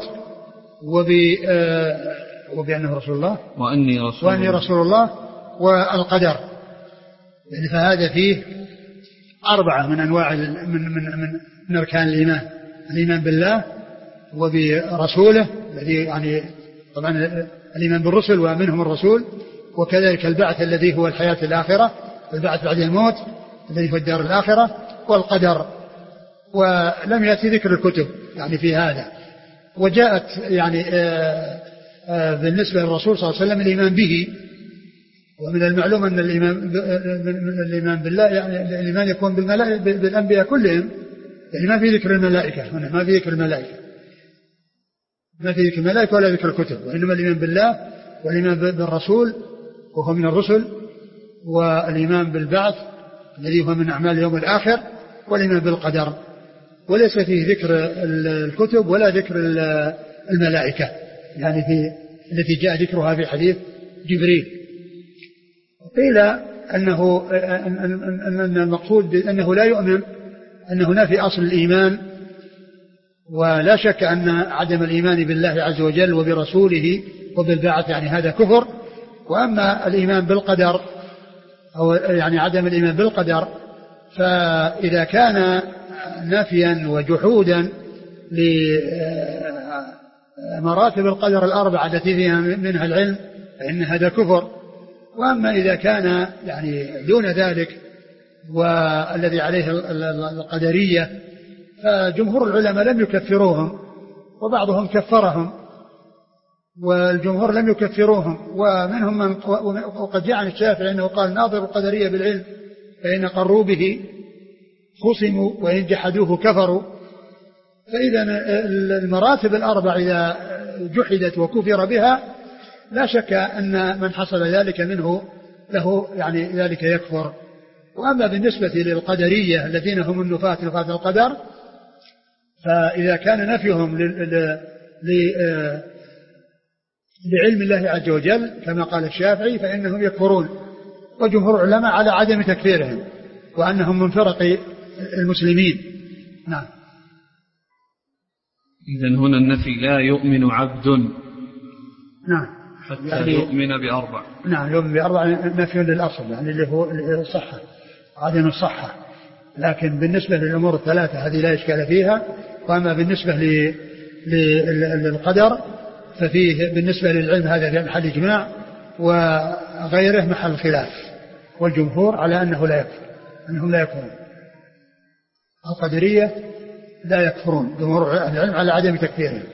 وبأنه رسول الله، وأني رسول الله، والقدر. يعني فهذا فيه 4 من أنواع من أركان الإيمان: الإيمان بالله وبرسوله الذي يعني طبعا الإيمان بالرسل ومنهم الرسول، وكذلك البعث الذي هو الحياة الآخرة، البعث بعد الموت الذي هو الدار الآخرة، والقدر. ولم يأتي ذكر الكتب يعني في هذا. وجاءت يعني بالنسبة للرسول صلى الله عليه وسلم الإيمان به، ومن المعلوم أن الإيمان بالله يعني الإيمان يكون بالأنبياء كلهم، يعني ما في ذكر الملائكة هنا، ما في ذكر الملائكة، ما في ذكر الملائكة ولا ذكر الكتب، وإنما الإيمان بالله والإيمان بالرسول وهو من الرسل، والإيمان بالبعث الذي هو من أعمال اليوم الآخر، والإيمان بالقدر. وليس فيه ذكر الكتب ولا ذكر الملائكة يعني في التي جاء ذكرها في حديث جبريل. قيل أن المقصود أنه لا يؤمن، أنه نافي أصل الإيمان، ولا شك أن عدم الإيمان بالله عز وجل وبرسوله وبالبعث يعني هذا كفر. وأما الإيمان بالقدر أو يعني عدم الإيمان بالقدر، فإذا كان نافيا وجحودا لمراتب القدر ال4 التي فيها منها العلم فإن هذا كفر. وأما إذا كان يعني دون ذلك والذي عليه القدرية، فجمهور العلماء لم يكفروهم، وبعضهم كفرهم، والجمهور لم يكفروهم. ومنهم من وقد جاء عن الشافعي أنه قال: ناظر القدرية بالعلم فإن قروا به خصموا وإن جحدوه كفروا. فإذا المراتب ال4 إذا جحدت وكفر بها لا شك أن من حصل ذلك منه له يعني ذلك يكفر. وأما بالنسبة للقدرية الذين هم النفاة القدر، فإذا كان نفيهم لعلم الله عز وجل كما قال الشافعي فإنهم يكفرون، وجمهور العلماء على عدم تكفيرهم وأنهم من فرق المسلمين. نعم. إذن هنا النفي: لا يؤمن عبد نعم حتى يعني يؤمن بأربع. نعم، يؤمن بأربع نفي للأصل يعني اللي هو الصحة، عدم الصحة. لكن بالنسبة للأمور الثلاثة هذه لا إشكال فيها. وأما بالنسبة للقدر ففيه بالنسبة للعلم هذا في محل إجماع، وغيره محل خلاف، والجمهور على أنه لا يكفر، أنهم لا يكفرون. القدرية لا يكفرون، جمهور العلم على عدم تكفيرهم.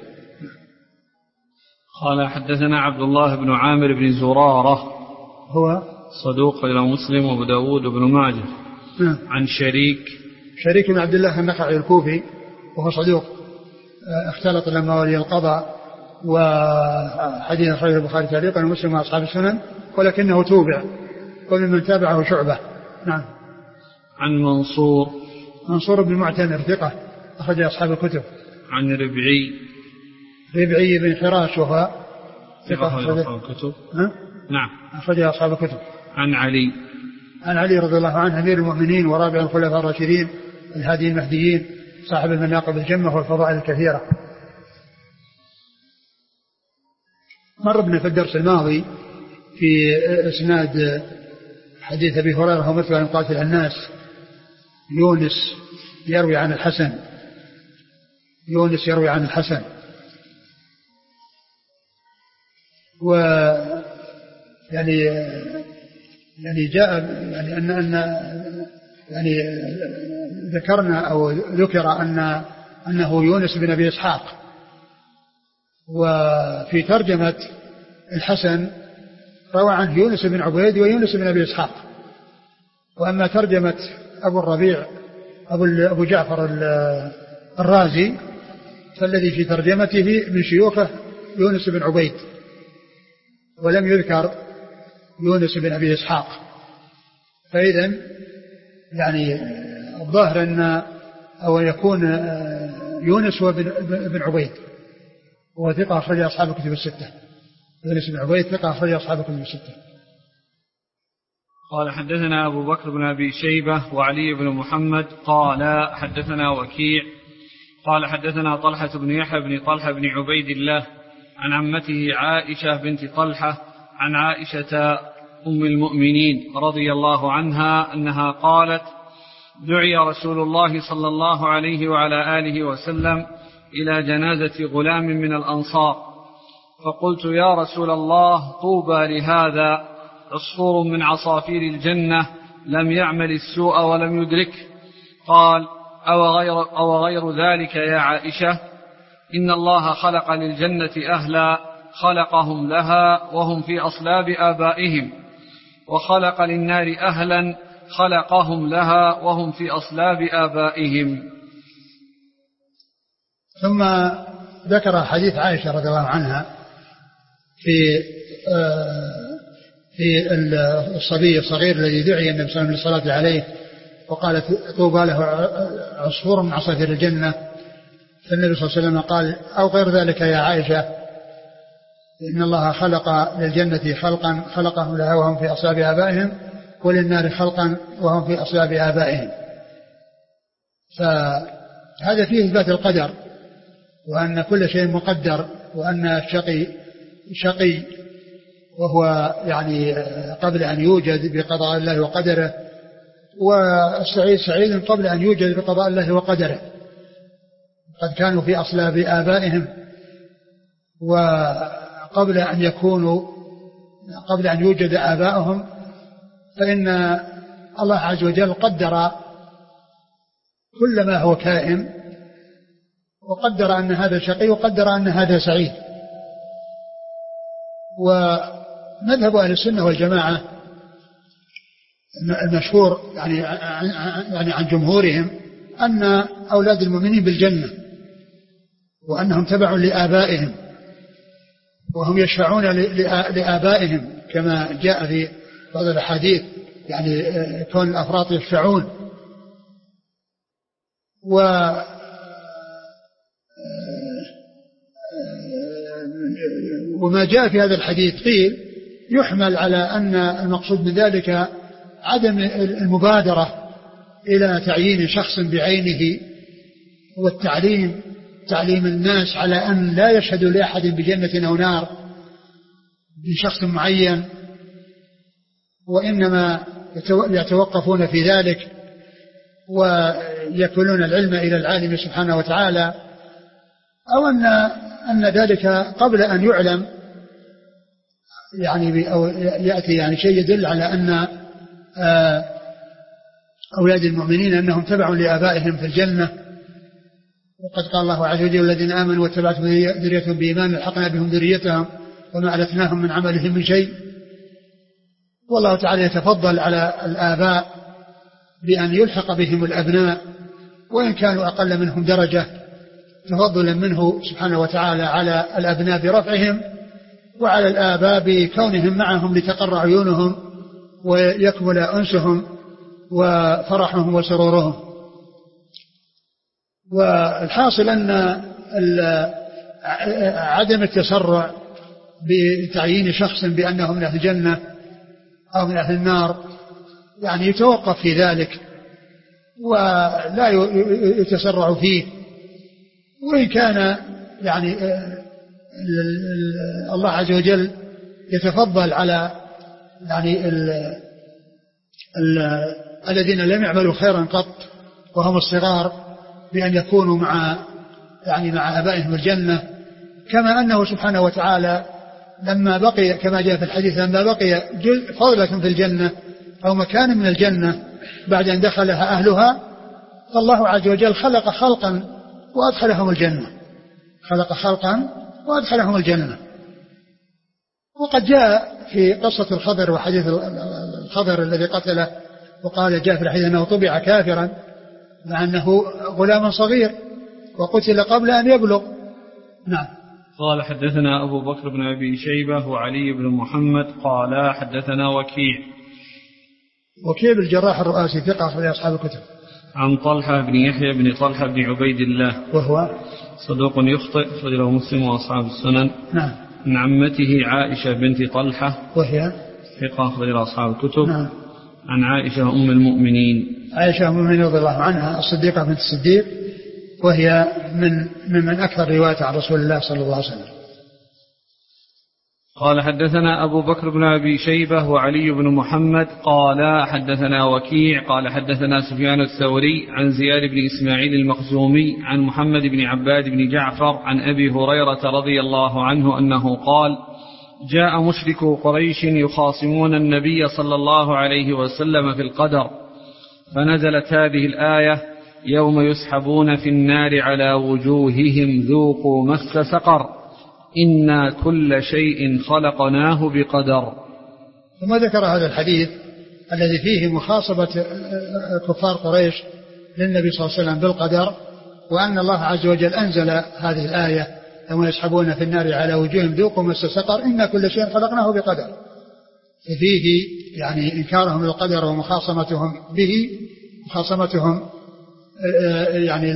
قال حدثنا عبد الله بن عامر بن زرارة هو صدوق إلى مسلم وابو داود بن ماجه. عن شريك بن عبد الله النخعي الكوفي وهو صدوق اختلط لما ولي القضاء، وحديث أخرجه البخاري تعليقا ومسلم وأصحاب السنن، ولكنه توبع، وممن تابعه شعبة. نعم. عن منصور بن معتمر ثقة أخرج أصحاب الكتب. عن ربعي بن حراش وهو ثقة أخرج أصحاب الكتب. نعم، أخرج أصحاب الكتب. عن علي رضي الله عنه أمير المؤمنين ورابع الخلفاء الراشدين الهادي المهديين صاحب المناقب الجمة والفضائل الكثيرة. مر بنا في الدرس الماضي في إسناد حديث أبي هريرة ومثل أن قاتل الناس يونس يروي عن الحسن، يونس يروي عن الحسن. و يعني جاء يعني يعني ذكرنا أو ذكر أنه يونس بن أبي إسحاق. وفي ترجمة الحسن روى عنه يونس بن عبيد ويونس بن أبي إسحاق. وأما ترجمة أبو الربيع أبو جعفر الرازي فالذي في ترجمته من شيوخه يونس بن عبيد، ولم يذكر يونس بن أبي إسحاق. فإذا يعني الظاهر أن أو يكون يونس هو بن عبيد، وهو ثقة أخرج أصحاب الكتب الستة. يونس بن عبيد ثقة أخرج أصحاب الكتب الستة. قال حدثنا أبو بكر بن أبي شيبة وعلي بن محمد قال حدثنا وكيع قال حدثنا طلحة بن يحيى بن طلحة بن عبيد الله عن عمته عائشة بنت طلحة عن عائشة أم المؤمنين رضي الله عنها أنها قالت: دعي رسول الله صلى الله عليه وعلى آله وسلم إلى جنازة غلام من الأنصار، فقلت: يا رسول الله، طوبى لهذا، عصفور من عصافير الجنة لم يعمل السوء ولم يدركه. قال: أو غير ذلك يا عائشة، إن الله خلق للجنة أهلا خلقهم لها وهم في أصلاب آبائهم، وخلق للنار أهلا خلقهم لها وهم في أصلاب آبائهم. ثم ذكر حديث عائشة رضي الله عنها في الصبي الصغير الذي دعي النبي صلى الله عليه وسلم للصلاة عليه وقالت: طوبى له عصفور من عصافير الجنة. فالنبي صلى الله عليه وسلم قال: أو غير ذلك يا عائشة، إن الله خلق للجنة خلقا خلقهم لها وهم في أصلاب آبائهم، وللنار خلقا وهم في أصلاب آبائهم. فهذا فيه إثبات القدر، وأن كل شيء مقدر، وأن الشقي شقي وهو يعني قبل أن يوجد بقضاء الله وقدره، والسعيد سعيد قبل أن يوجد بقضاء الله وقدره. قد كانوا في أصلاب آبائهم، وقبل أن يكونوا قبل أن يوجد آبائهم فإن الله عز وجل قدر كل ما هو كائن، وقدر أن هذا شقي وقدر أن هذا سعيد. ومذهب أهل السنة والجماعة المشهور يعني عن جمهورهم أن أولاد المؤمنين بالجنة، وأنهم تبع لآبائهم، وهم يشفعون لآبائهم كما جاء في بعض الأحاديث، يعني كون الأفراط يشفعون. وما جاء في هذا الحديث قيل يحمل على أن المقصود من ذلك عدم المبادرة إلى تعيين شخص بعينه، تعليم الناس على أن لا يشهدوا لأحد بجنة أو نار بشخص معين، وإنما يتوقفون في ذلك ويكلون العلم إلى العالم سبحانه وتعالى، أو أن ذلك قبل أن يعلم يعني أو يأتي يعني شيء يدل على أن أولاد المؤمنين أنهم تبع لآبائهم في الجنة. وقد قال الله عز وجل: الذين آمنوا واتبعتهم ذريتهم بإيمان ألحقنا بهم ذريتهم وما ألتناهم من عملهم من شيء. والله تعالى يتفضل على الآباء بأن يلحق بهم الأبناء وإن كانوا أقل منهم درجة، تفضلا منه سبحانه وتعالى على الأبناء برفعهم، وعلى الآباء بكونهم معهم لتقر عيونهم ويكمل أنسهم وفرحهم وسرورهم. والحاصل أن عدم التسرع بتعيين شخص بأنه من أهل الجنة أو من أهل النار يعني يتوقف في ذلك ولا يتسرع فيه، وإن كان يعني الله عز وجل يتفضل على يعني الذين لم يعملوا خيرا قط وهم الصغار بأن يكونوا مع آبائهم الجنة، كما أنه سبحانه وتعالى لما بقي كما جاء في الحديث لما بقي فضلة في الجنة أو مكان من الجنة بعد أن دخلها أهلها، فالله عز وجل خلق خلقا وأدخلهم الجنة. وقد جاء في قصة الخضر وحديث الخضر الذي قتله، وقال جاء في الحديث أنه طبع كافرا مع أنه غلام صغير وقتل قبل أن يبلغ. نعم. قال حدثنا أبو بكر بن أبي شيبة وعلي بن محمد قال حدثنا وكيع بالجراح الرؤاسي ثقة أخرج أصحاب الكتب. عن طلحة بن يحيى بن طلحة بن عبيد الله وهو صدوق يخطئ أخرجه مسلم وأصحاب السنن. نعم. عن عمته عائشة بنت طلحة وهي ثقة أخرج أصحاب الكتب. نعم. عن عائشة أم المؤمنين رضي الله عنها الصديقة بنت الصديق، وهي من أكثر رواية عن رسول الله صلى الله عليه وسلم. قال حدثنا أبو بكر بن أبي شيبة وعلي بن محمد قال حدثنا وكيع قال حدثنا سفيان الثوري عن زياد بن إسماعيل المخزومي عن محمد بن عباد بن جعفر عن أبي هريرة رضي الله عنه أنه قال جاء مشركو قريش يخاصمون النبي صلى الله عليه وسلم في القدر، فنزلت هذه الآية يوم يسحبون في النار على وجوههم ذوقوا مس سقر إنا كل شيء خلقناه بقدر. ثم ذكر هذا الحديث الذي فيه مخاصبة كفار قريش للنبي صلى الله عليه وسلم بالقدر، وأن الله عز وجل أنزل هذه الآية يوم يسحبون في النار على وجوههم ذوقوا مس سقر إنا كل شيء خلقناه بقدر. فيه يعني إنكارهم للقدر ومخاصمتهم به، مخاصمتهم يعني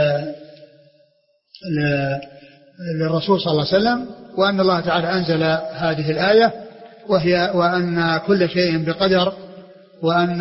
للرسول صلى الله عليه وسلم، وأن الله تعالى أنزل هذه الآية وأن كل شيء بقدر، وأن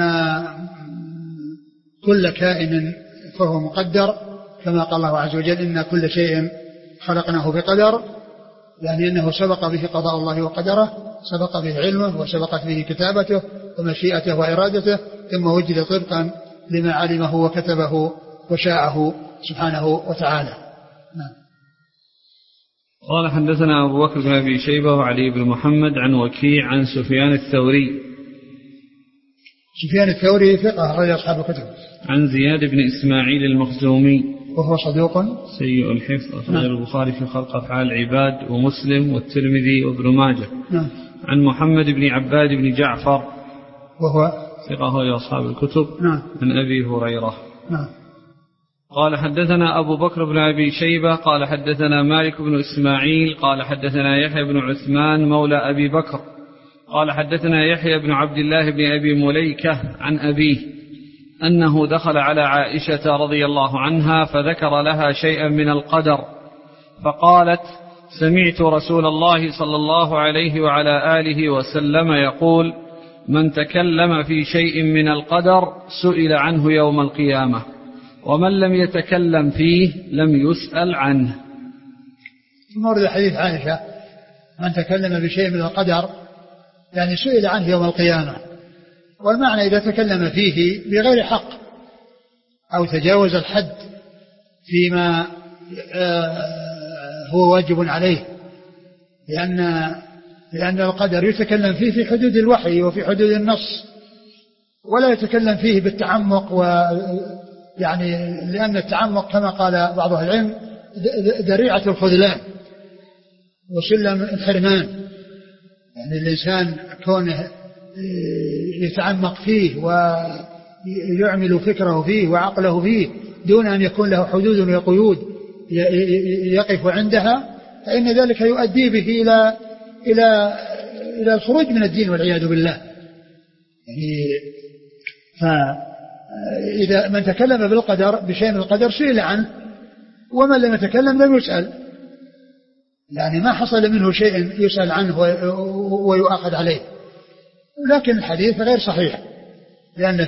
كل كائن فهو مقدر، كما قال الله عز وجل إن كل شيء خلقناه بقدر، يعني أنه سبق به قضاء الله وقدره، سبق به علمه وسبقت به كتابته ومشيئته وإرادته، ثم وجد طبقا لما علمه وكتبه وشاءه سبحانه وتعالى. نعم. قال حدثنا أبو بكر بن أبي شيبة وعلي بن محمد عن وكيع عن سفيان الثوري. سفيان الثوري ثقة أخرج أصحاب الكتب. عن زياد بن إسماعيل المخزومي وهو صدوق سيء الحفظ أخرج البخاري في خلق أفعال العباد ومسلم والترمذي وابن ماجه. نعم. عن محمد بن عباد بن جعفر وهو ثقة أخرج أصحاب الكتب. نعم. عن أبي هريرة. نعم. قال حدثنا أبو بكر بن أبي شيبة قال حدثنا مالك بن إسماعيل قال حدثنا يحيى بن عثمان مولى أبي بكر قال حدثنا يحيى بن عبد الله بن أبي مليكة عن أبيه أنه دخل على عائشة رضي الله عنها فذكر لها شيئا من القدر، فقالت سمعت رسول الله صلى الله عليه وعلى آله وسلم يقول من تكلم في شيء من القدر سئل عنه يوم القيامة ومن لم يتكلم فيه لم يسأل عنه. ثم ورد حديث عائشة من تكلم بشيء من القدر يعني سئل عنه يوم القيامة، والمعنى إذا تكلم فيه بغير حق أو تجاوز الحد فيما هو واجب عليه، لأن القدر يتكلم فيه في حدود الوحي وفي حدود النص، ولا يتكلم فيه بالتعمق، يعني لأن التعمق كما قال بعض أهل العلم ذريعة الخذلان وسلم الحرمان، يعني الإنسان كونه يتعمق فيه ويعمل فكره فيه وعقله فيه دون أن يكون له حدود وقيود يقف عندها، فإن ذلك يؤدي به إلى الخروج من الدين والعياذ بالله. يعني فإذا من تكلم بالقدر بشيء من القدر سئل عنه، ومن لم يتكلم لم يسأل، يعني ما حصل منه شيء يسأل عنه ويؤخذ عليه. لكن الحديث غير صحيح لأن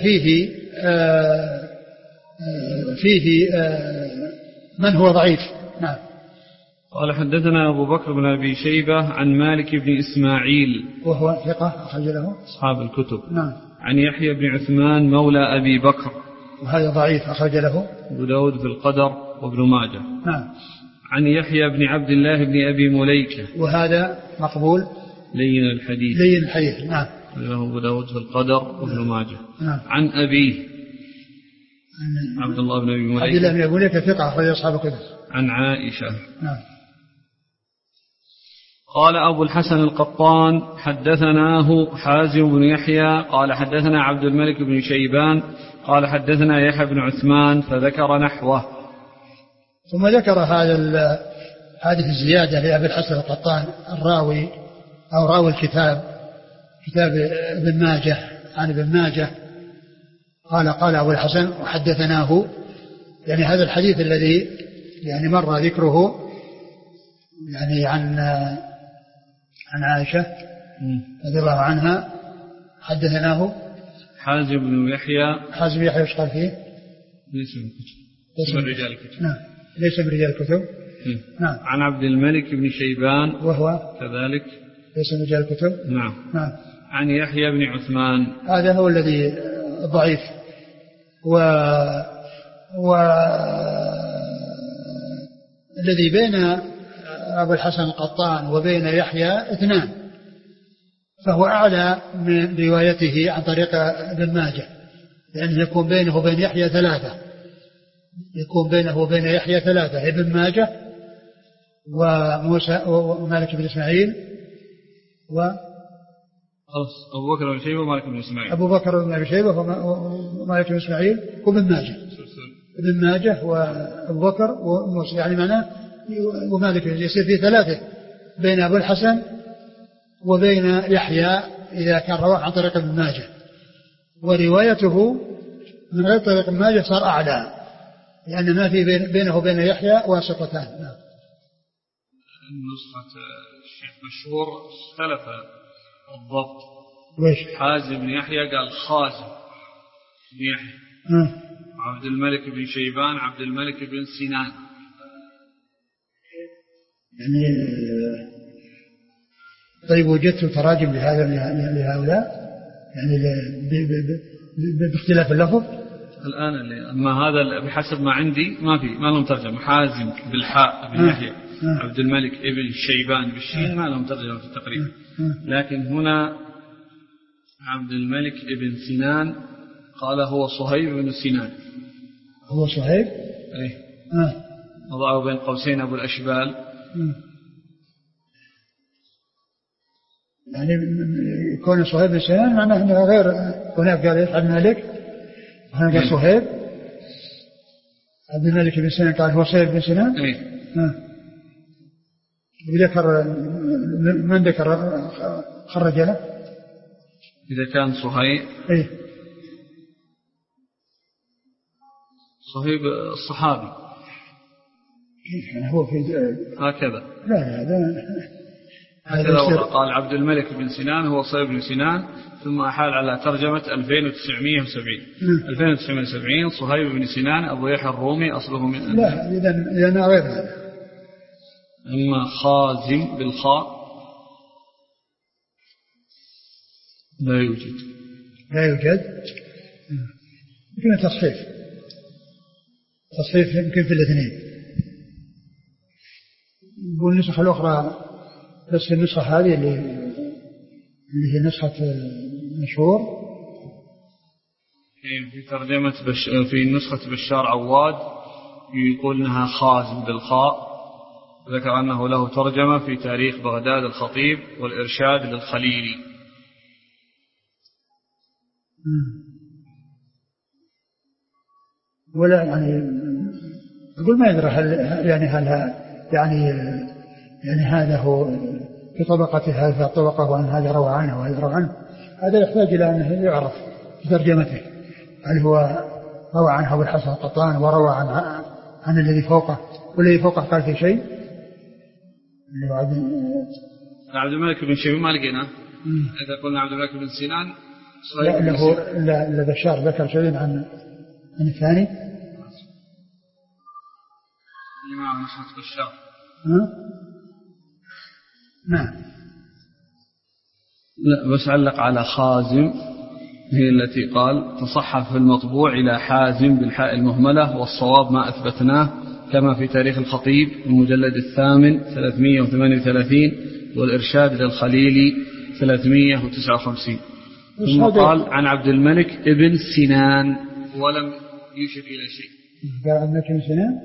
فيه من هو ضعيف. نعم. قال حدثنا أبو بكر بن أبي شيبة عن مالك بن إسماعيل وهو ثقة أخرج له أصحاب الكتب. نعم. عن يحيى بن عثمان مولى أبي بكر وهذا ضعيف أخرج له أبو داود في القدر وابن ماجه. نعم. عن يحيى بن عبد الله بن أبي مليكة وهذا مقبول لين الحديث. لين الحديث. نعم. له أبو داود في القدر وابن ماجه. نعم. عن أبيه عبد الله بن أبي مليكة عبد الله بن أبي مليكة ثقة أخرج أصحاب الكتب. عن عائشة. نعم. قال أبو الحسن القطان حدثناه حازم بن يحيى قال حدثنا عبد الملك بن شيبان قال حدثنا يحيى بن عثمان فذكر نحوه. ثم ذكر هذه الزيادة لأبي الحسن القطان الراوي أو راوي كتاب ابن ماجه عن ابن ماجه قال أبو الحسن وحدثناه، يعني هذا الحديث الذي يعني مر ذكره يعني عن عائشة رضي الله عنها حدثناه حازم بن يحيى. حازم يحيى ايش قال فيه؟ ليس من رجال الكتب. نعم ليس من رجال الكتب. نعم. عن عبد الملك بن شيبان وهو كذلك ليس من رجال الكتب. نعم. نعم. عن يحيى بن عثمان هذا هو الذي ضعيف الذي بين أبو الحسن القطان وبين يحيى اثنان، فهو أعلى من روايته عن طريق ابن ماجه، لأنه يكون بينه وبين يحيى ثلاثة، يكون بينه وبين يحيى ثلاثة، ابن ماجه وموسى ومالك بن إسماعيل أبو بكر بن شيبة ومالك بن إسماعيل. أبو بكر بن أبي شيبة ومالك بن إسماعيل وابن ماجه. ابن ماجه وأبو بكر وموسى، يعني معناه ومالك يصير في ثلاثة بين أبو الحسن وبين يحيى إذا كان رواه عن طريق ابن ماجه، وروايته من غير طريق ابن ماجه صار أعلى، لأن ما في بينه وبين يحيى واسطتان. نعم. نسخة الشيخ مشهور اختلف الضبط. ويش؟ حازم بن يحيى قال خازم بن يحيى. عبد الملك بن شيبان عبد الملك بن سنان. يعني طيب وجدت تراجم لهؤلاء يعني باختلاف اللفظ الآن أما هذا بحسب ما عندي ما لهم ترجمة. حازم بالحاء بن يحيى عبد الملك ابن شيبان بالشين ما لهم ترجمة في التقريب، لكن هنا عبد الملك ابن سنان قال هو صهيب بن سنان. هو صهيب؟ ايه. وضعه بين قوسين أبو الأشبال. يعني يكون صهيب بن سنان معناه أنه غير، هناك قال عبد الملك وهنا قال صهيب. عبد الملك بن سنان قال هو صهيب بن سنان. ايه. ذكر من ذكر خرج له إذا كان صهيب. ايه. صهيب الصحابي. يعني هو في هكذا. لا هكذا قال عبد الملك بن سنان هو صهيب بن سنان، ثم أحال على ترجمة 2970 صهيب بن سنان أبو يحيى الرومي أصله من لا إذن غير هذا. أما خازم بالخاء لا يوجد يمكن تصحيف يمكن في الاثنين. والنسخة الأخرى بس النسخة هذه اللي هي نسخة مشهور في ترجمة في نسخة بشار عواد يقول انها خازم بالخاء، ذكر أنه له ترجمة في تاريخ بغداد الخطيب والإرشاد للخليلي. ولا يعني أقول ما يدري هل يعني هذا هو في طبقة هذا الطبقة وأن هذا روى عنه وهذا روى عنه، هذا يحتاج إلى أنه يعرف في ترجمته هل هو روى عنه أبو الحسن القطان وروى عن الذي فوقه، والذي فوقه قال في شيء. عبد الملك بن شيبان ما لقينا. إذا قلنا عبد الملك بن سنان لا بشار ذكر شيء عن الثاني اللي معه نسخة بشار. نعم. لا بس علق على خازم هي التي قال تصحف في المطبوع إلى حازم بالحاء المهملة والصواب ما أثبتناه كما في تاريخ الخطيب المجلد 8 338 والإرشاد للخليلي 359. ثم قال عن عبد الملك ابن سنان ولم يشر إلى شيء. قال عبد الملك ابن سنان؟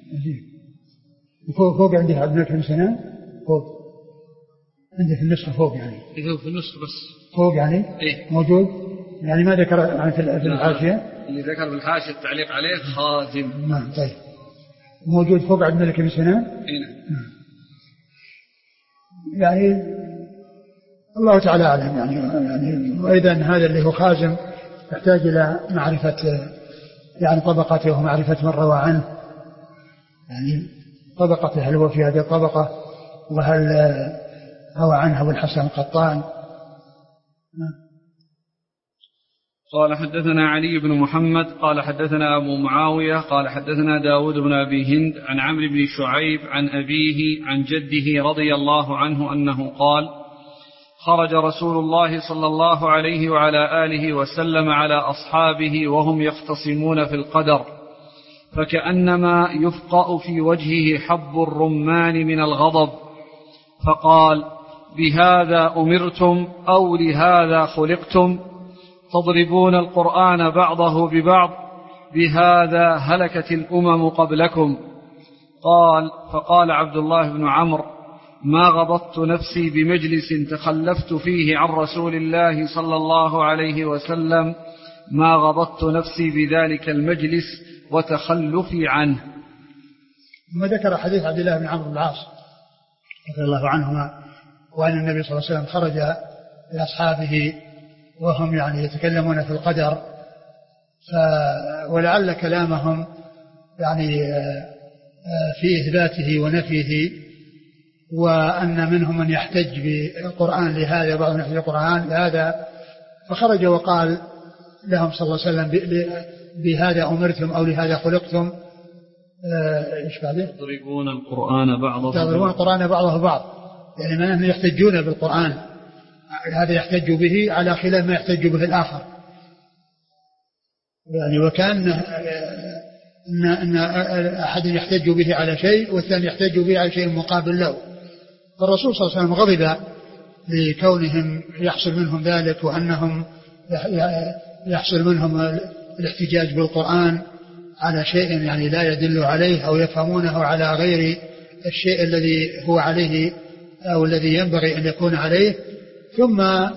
فوق عندي عبد الملك ابن سنان فوق عندي في النسخة فوق يعني إذا في النسخة بس فوق يعني موجود يعني ما ذكر يعني في الحاشية اللي ذكر بالحاشية التعليق عليه خازن. نعم طيب موجود فوق عبد الملك بن سنان. يعني الله تعالى أعلم يعني وأيضا هذا اللي هو خازن يحتاج إلى معرفة يعني طبقته ومعرفة من روى عنه يعني طبقته هل هو في هذه الطبقة وهل روى عنه أبو الحسن القطان. قال حدثنا علي بن محمد قال حدثنا أبو معاوية قال حدثنا داود بن أبي هند عن عمرو بن شعيب عن أبيه عن جده رضي الله عنه أنه قال خرج رسول الله صلى الله عليه وعلى آله وسلم على أصحابه وهم يختصمون في القدر فكأنما يفقأ في وجهه حب الرمان من الغضب فقال بهذا أمرتم أو لهذا خلقتم تضربون القرآن بعضه ببعض بهذا هلكت الأمم قبلكم. فقال عبد الله بن عمرو ما غضبت نفسي بمجلس تخلفت فيه عن رسول الله صلى الله عليه وسلم ما غضبت نفسي بذلك المجلس وتخلفي عنه. ثم ذكر حديث عبد الله بن عمرو بن العاص رضي الله عنهما وأن النبي صلى الله عليه وسلم خرج لأصحابه وهم يعني يتكلمون في القدر ولعل كلامهم يعني في إثباته ونفيه وأن منهم من يحتج بالقرآن لهذا بعضهم يحتج بالقرآن لهذا فخرج وقال لهم صلى الله عليه وسلم بهذا أمرتم أو لهذا خلقتم إيش بعده تضربون القرآن بعضه بعض يعني من يحتجون بالقرآن هذا يحتج به على خلاف ما يحتج به الآخر يعني وكان إن أحد يحتج به على شيء والثاني يحتج به على شيء مقابل له. فالرسول صلى الله عليه وسلم غضب لكونهم يحصل منهم ذلك وأنهم يحصل منهم الاحتجاج بالقرآن على شيء يعني لا يدل عليه أو يفهمونه على غير الشيء الذي هو عليه أو الذي ينبغي أن يكون عليه. ثم هذا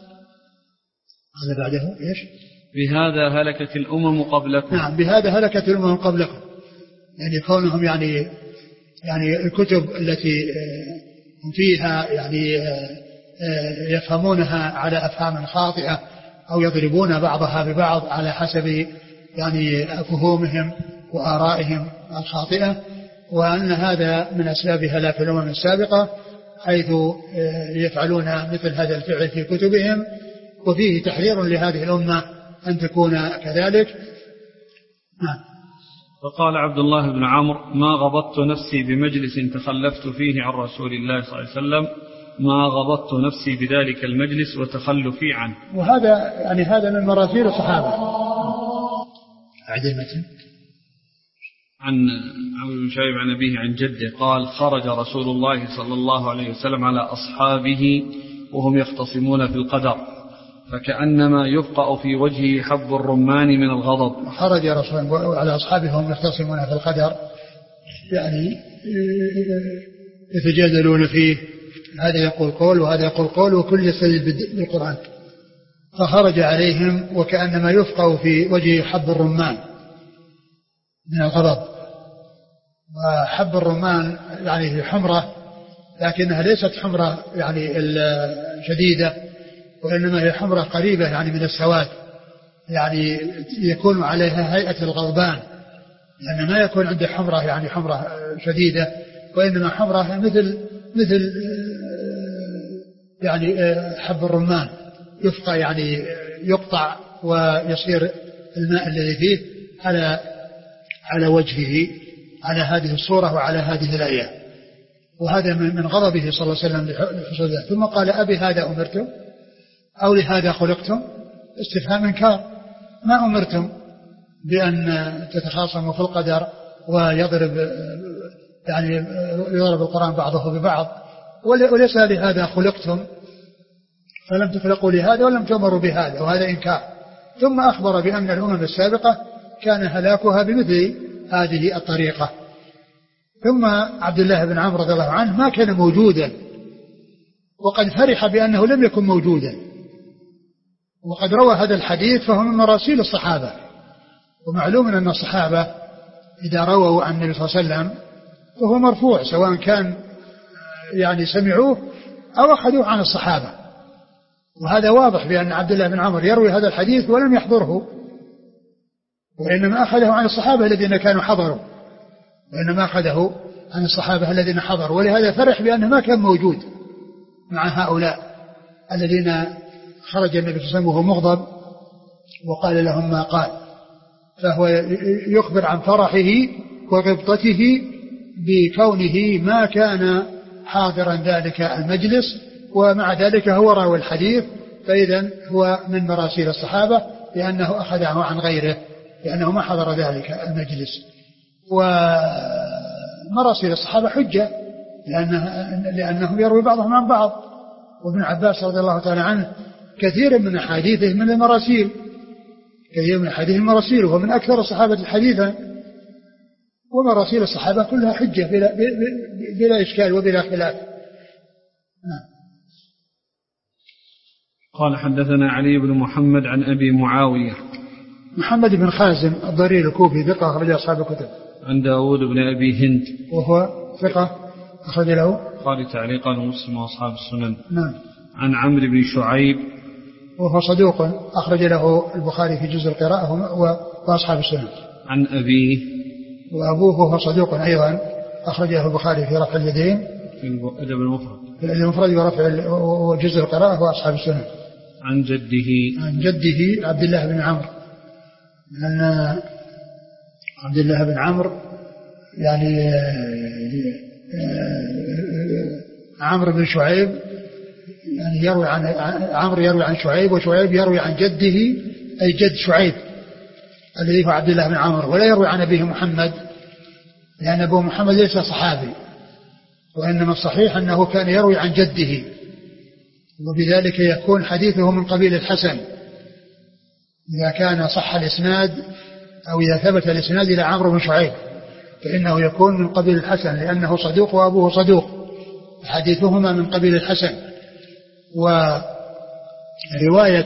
بعده إيش بهذا هلكت الأمم قبلكم. نعم بهذا هلكت الأمم قبلكم يعني كونهم يعني الكتب التي فيها يعني يفهمونها على أفهام خاطئة أو يضربون بعضها ببعض على حسب يعني فهومهم وآرائهم الخاطئة وأن هذا من أسباب هلاك الأمم السابقة حيث يفعلون مثل هذا الفعل في كتبهم وفيه تحذير لهذه الأمة أن تكون كذلك. وقال عبد الله بن عمرو ما غضبت نفسي بمجلس تخلفت فيه عن رسول الله صلى الله عليه وسلم ما غضبت نفسي بذلك المجلس وتخلفي عنه. وهذا يعني هذا من مراسيل الصحابة. عن عمرو بن شعيب عن أبيه عن جده قال خرج رسول الله صلى الله عليه وسلم على أصحابه وهم يختصمون في القدر فكأنما يفقأ في وجهه حب الرمان من الغضب. خرج رسول الله على أصحابه وهم يختصمون في القدر يعني يتجادلون فيه هذا يقول قول وهذا يقول قول وكل يستدل بالقرآن فخرج عليهم وكأنما يفقأ في وجهه حب الرمان من الغضب. وحب الرمان يعني حمرة لكنها ليست حمرة يعني شديدة وإنما هي حمرة قريبة يعني من السواد يعني يكون عليها هيئة الغضبان لأن ما يكون عنده حمرة يعني حمرة شديدة وإنما حمرة مثل يعني حب الرمان يفقى يعني يقطع ويصير الماء الذي فيه على وجهه على هذه الصورة وعلى هذه الآية وهذا من غضبه صلى الله عليه وسلم لحصول ذلك. ثم قال أبي هذا أمرتم أو لهذا خلقتم استفهام إنكار. ما أمرتم بأن تتخاصموا في القدر ويضرب القرآن بعضه ببعض، وليس لهذا خلقتم، فلم تخلقوا لهذا ولم تؤمروا بهذا، وهذا إنكار. ثم أخبر بأن الأمم السابقة كان هلاكها بمثل هذه الطريقة. ثم عبد الله بن عمرو رضي الله عنه ما كان موجودا، وقد فرح بأنه لم يكن موجودا، وقد روى هذا الحديث فهو من مراسيل الصحابة. ومعلوم أن الصحابة إذا رووا عن النبي صلى الله عليه وسلم فهو مرفوع، سواء كان سمعوه أو أخذوه عن الصحابة. وهذا واضح بأن عبد الله بن عمرو يروي هذا الحديث ولم يحضره، وإنما أخذه عن الصحابة الذين كانوا حضروا، ولهذا فرح بأنه ما كان موجود مع هؤلاء الذين خرج النبي صلى الله عليه وسلم وهو مغضب وقال لهم ما قال. فهو يخبر عن فرحه وغبطته بكونه ما كان حاضرا ذلك المجلس، ومع ذلك هو راوي الحديث، فإذا هو من مراسيل الصحابة لأنه أخذه عن غيره، لأنه ما حضر ذلك المجلس. ومراسيل الصحابة حجة لأنهم يروي بعضهم عن بعض. وابن عباس رضي الله تعالى عنه كثير من أحاديثه من المراسيل، وهو من أكثر الصحابة حديثا. ومراسيل الصحابة كلها حجة بلا إشكال وبلا خلاف. قال حدثنا علي بن محمد عن أبي معاوية محمد بن خازم الضرير الكوفي ثقة أخرج أصحاب الكتب. عن داود بن أبي هند وهو ثقة أخرج له قال تعليقا مسلم وأصحاب السنن. نعم. عن عمرو بن شعيب وهو صدوق أخرج له البخاري في جزء القراءة وأصحاب السنن. عن أبيه وأبوه وهو صدوق أيضا أخرج له البخاري في رفع اليدين في الأدب المفرد ورفع وجزء القراءة وأصحاب السنن. عن جده عبد الله بن عمرو، لأن عبد الله بن عمرو عمرو بن شعيب يروي عن عمرو يروي عن شعيب، وشعيب يروي عن جده أي جد شعيب الذي هو عبد الله بن عمرو، ولا يروي عن أبيه محمد، لأن أبوه محمد ليس صحابي، وإنما الصحيح أنه كان يروي عن جده، وبذلك يكون حديثه من قبيل الحسن إذا كان صح الإسناد، أو إذا ثبت الإسناد إلى عمرو بن شعيب فإنه يكون من قبيل الحسن، لأنه صدوق وأبوه صدوق، حديثهما من قبيل الحسن. ورواية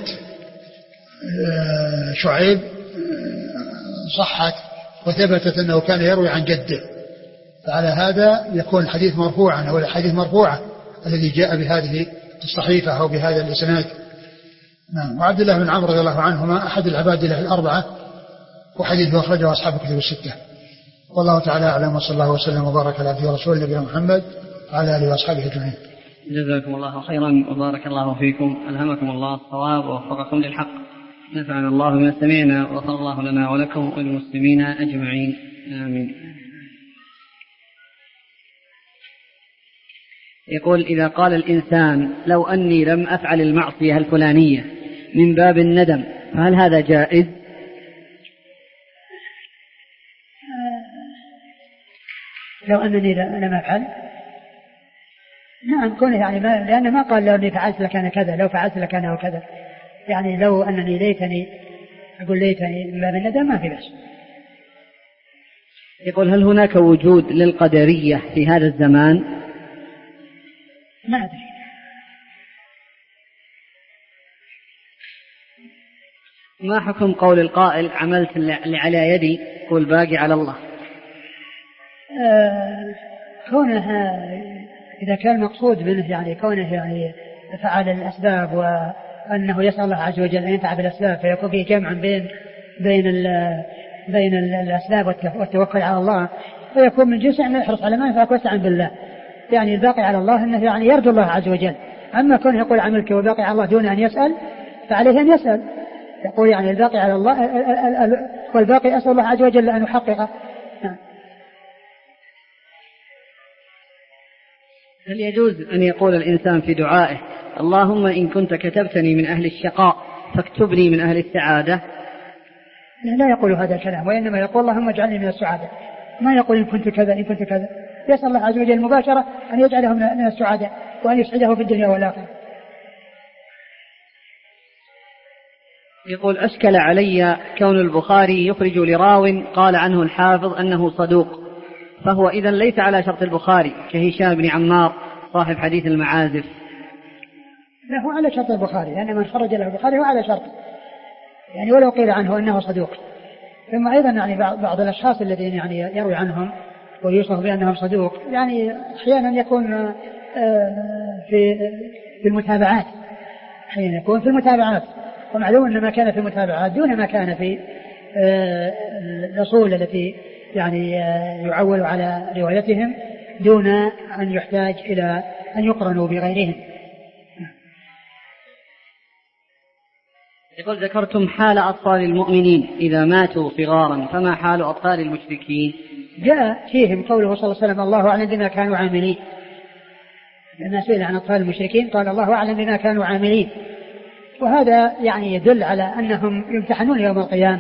شعيب صحت وثبتت أنه كان يروي عن جده، فعلى هذا يكون الحديث مرفوعا، أو الحديث مرفوعة الذي جاء بهذه الصحيفة أو بهذا الإسناد. نعم. وعبد الله بن عمرو رضي الله عنهما أحد العباد له الأربعة، وحديثه أخرجه أصحاب الكتب الستة. والله تعالى أعلم، وصلى الله وسلم وبارك على عبده ورسوله نبينا محمد وعلى آله وأصحابه أجمعين. جزاكم الله خيرا وبارك الله فيكم، ألهمكم الله الصواب ووفقكم للحق، نفعنا الله بما سمعنا، وغفر الله لنا ولكم وللمسلمين أجمعين، آمين. يقول: إذا قال الإنسان لو أني لم أفعل المعصية الفلانية من باب الندم، فهل هذا جائز؟ لو أنني لم أفعل، نعم، كونه لأنه ما قال لو أني فعلت لكان كذا، لو فعلت لكان وكذا، لو أنني ليتني من باب الندم ما في بأس. يقول: هل هناك وجود للقدرية في هذا الزمان؟ ما أدري. ما حكم قول القائل: عملت اللي على يدي والباقي على الله؟ كونه إذا كان مقصود منه كونه فعل الأسباب، وأنه يسأل الله عز وجل أن ينفع بالأسباب، فيكون فيه جمع بين الأسباب والتوكل على الله، فيكون من جنس أنه يحرص على ما ينفعك ويستعن بالله. الباقي على الله أنه يرجو الله عز وجل. أما كونه يقول عملك والباقي على الله دون أن يسأل، فعليه أن يسأل، يقول الباقي على الله والباقي أسأل الله عز وجل أن يحققه. هل يجوز أن يقول الإنسان في دعائه: اللهم إن كنت كتبتني من أهل الشقاء فاكتبني من أهل السعادة؟ لا يقول هذا الكلام، وإنما يقول اللهم اجعلني من السعادة، ما يقول إن كنت كذا إن كنت كذا. يسأل الله عز وجل مباشرة أن يجعله من السعادة وأن يسعده في الدنيا والآخرة. يقول أشكل علي كون البخاري يخرج لراو قال عنه الحافظ أنه صدوق، فهو إذن ليس على شرط البخاري كهشام بن عمار صاحب حديث المعازف. لا، هو على شرط البخاري، لأن من خرج له البخاري هو على شرط، يعني ولو قيل عنه أنه صدوق. ثم أيضا يعني بعض الأشخاص الذين يعني يروي عنهم ويوصف بأنهم صدوق يعني أحيانا يكون في المتابعات، أحيانا يكون في المتابعات، ومعلوم أن ما كان في المتابعات دون ما كان في الأصول التي يعني يعول على روايتهم دون أن يحتاج إلى أن يقرنوا بغيرهم. يقول ذكرتم حال أطفال المؤمنين إذا ماتوا صغارا، فما حال أطفال المشركين؟ جاء فيهم قوله صلى الله عليه وسلم الله أعلم بما كانوا عاملين، لما سئل عن أطفال المشركين قال الله أعلم بما كانوا عاملين، وهذا يعني يدل على أنهم يمتحنون يوم القيامة،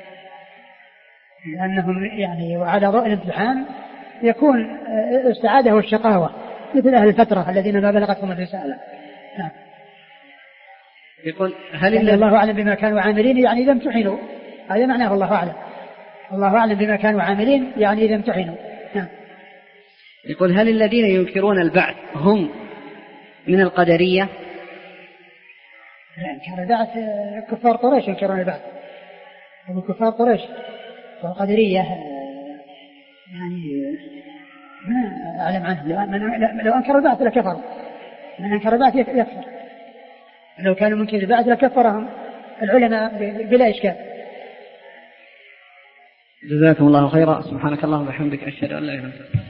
لأنهم يعني وعلى ضوء الامتحان يكون السعادة والشقاوة مثل أهل الفترة الذين ما بلغتهم الرسالة. نعم. يقول هل الله أعلم بما كانوا عاملين يعني إذا امتحنوا، هذا معناه الله أعلم، الله أعلم بما كانوا عاملين يعني إذا امتحنوا. نعم. يقول هل الذين ينكرون البعث هم من القدرية؟ لا، إنكار البعث كفار قريش ينكرون البعث، هم كفار قريش، والقدرية يعني ما أعلم عنه. لو أنكر البعث لكفر، من أنكر البعث يكفر، لو كانوا منكر البعث لكفرهم العلماء بلا إشكال. جزاكم الله خيرا، سبحانك اللهم وبحمدك، أشهد أن لا إله إلا أنت.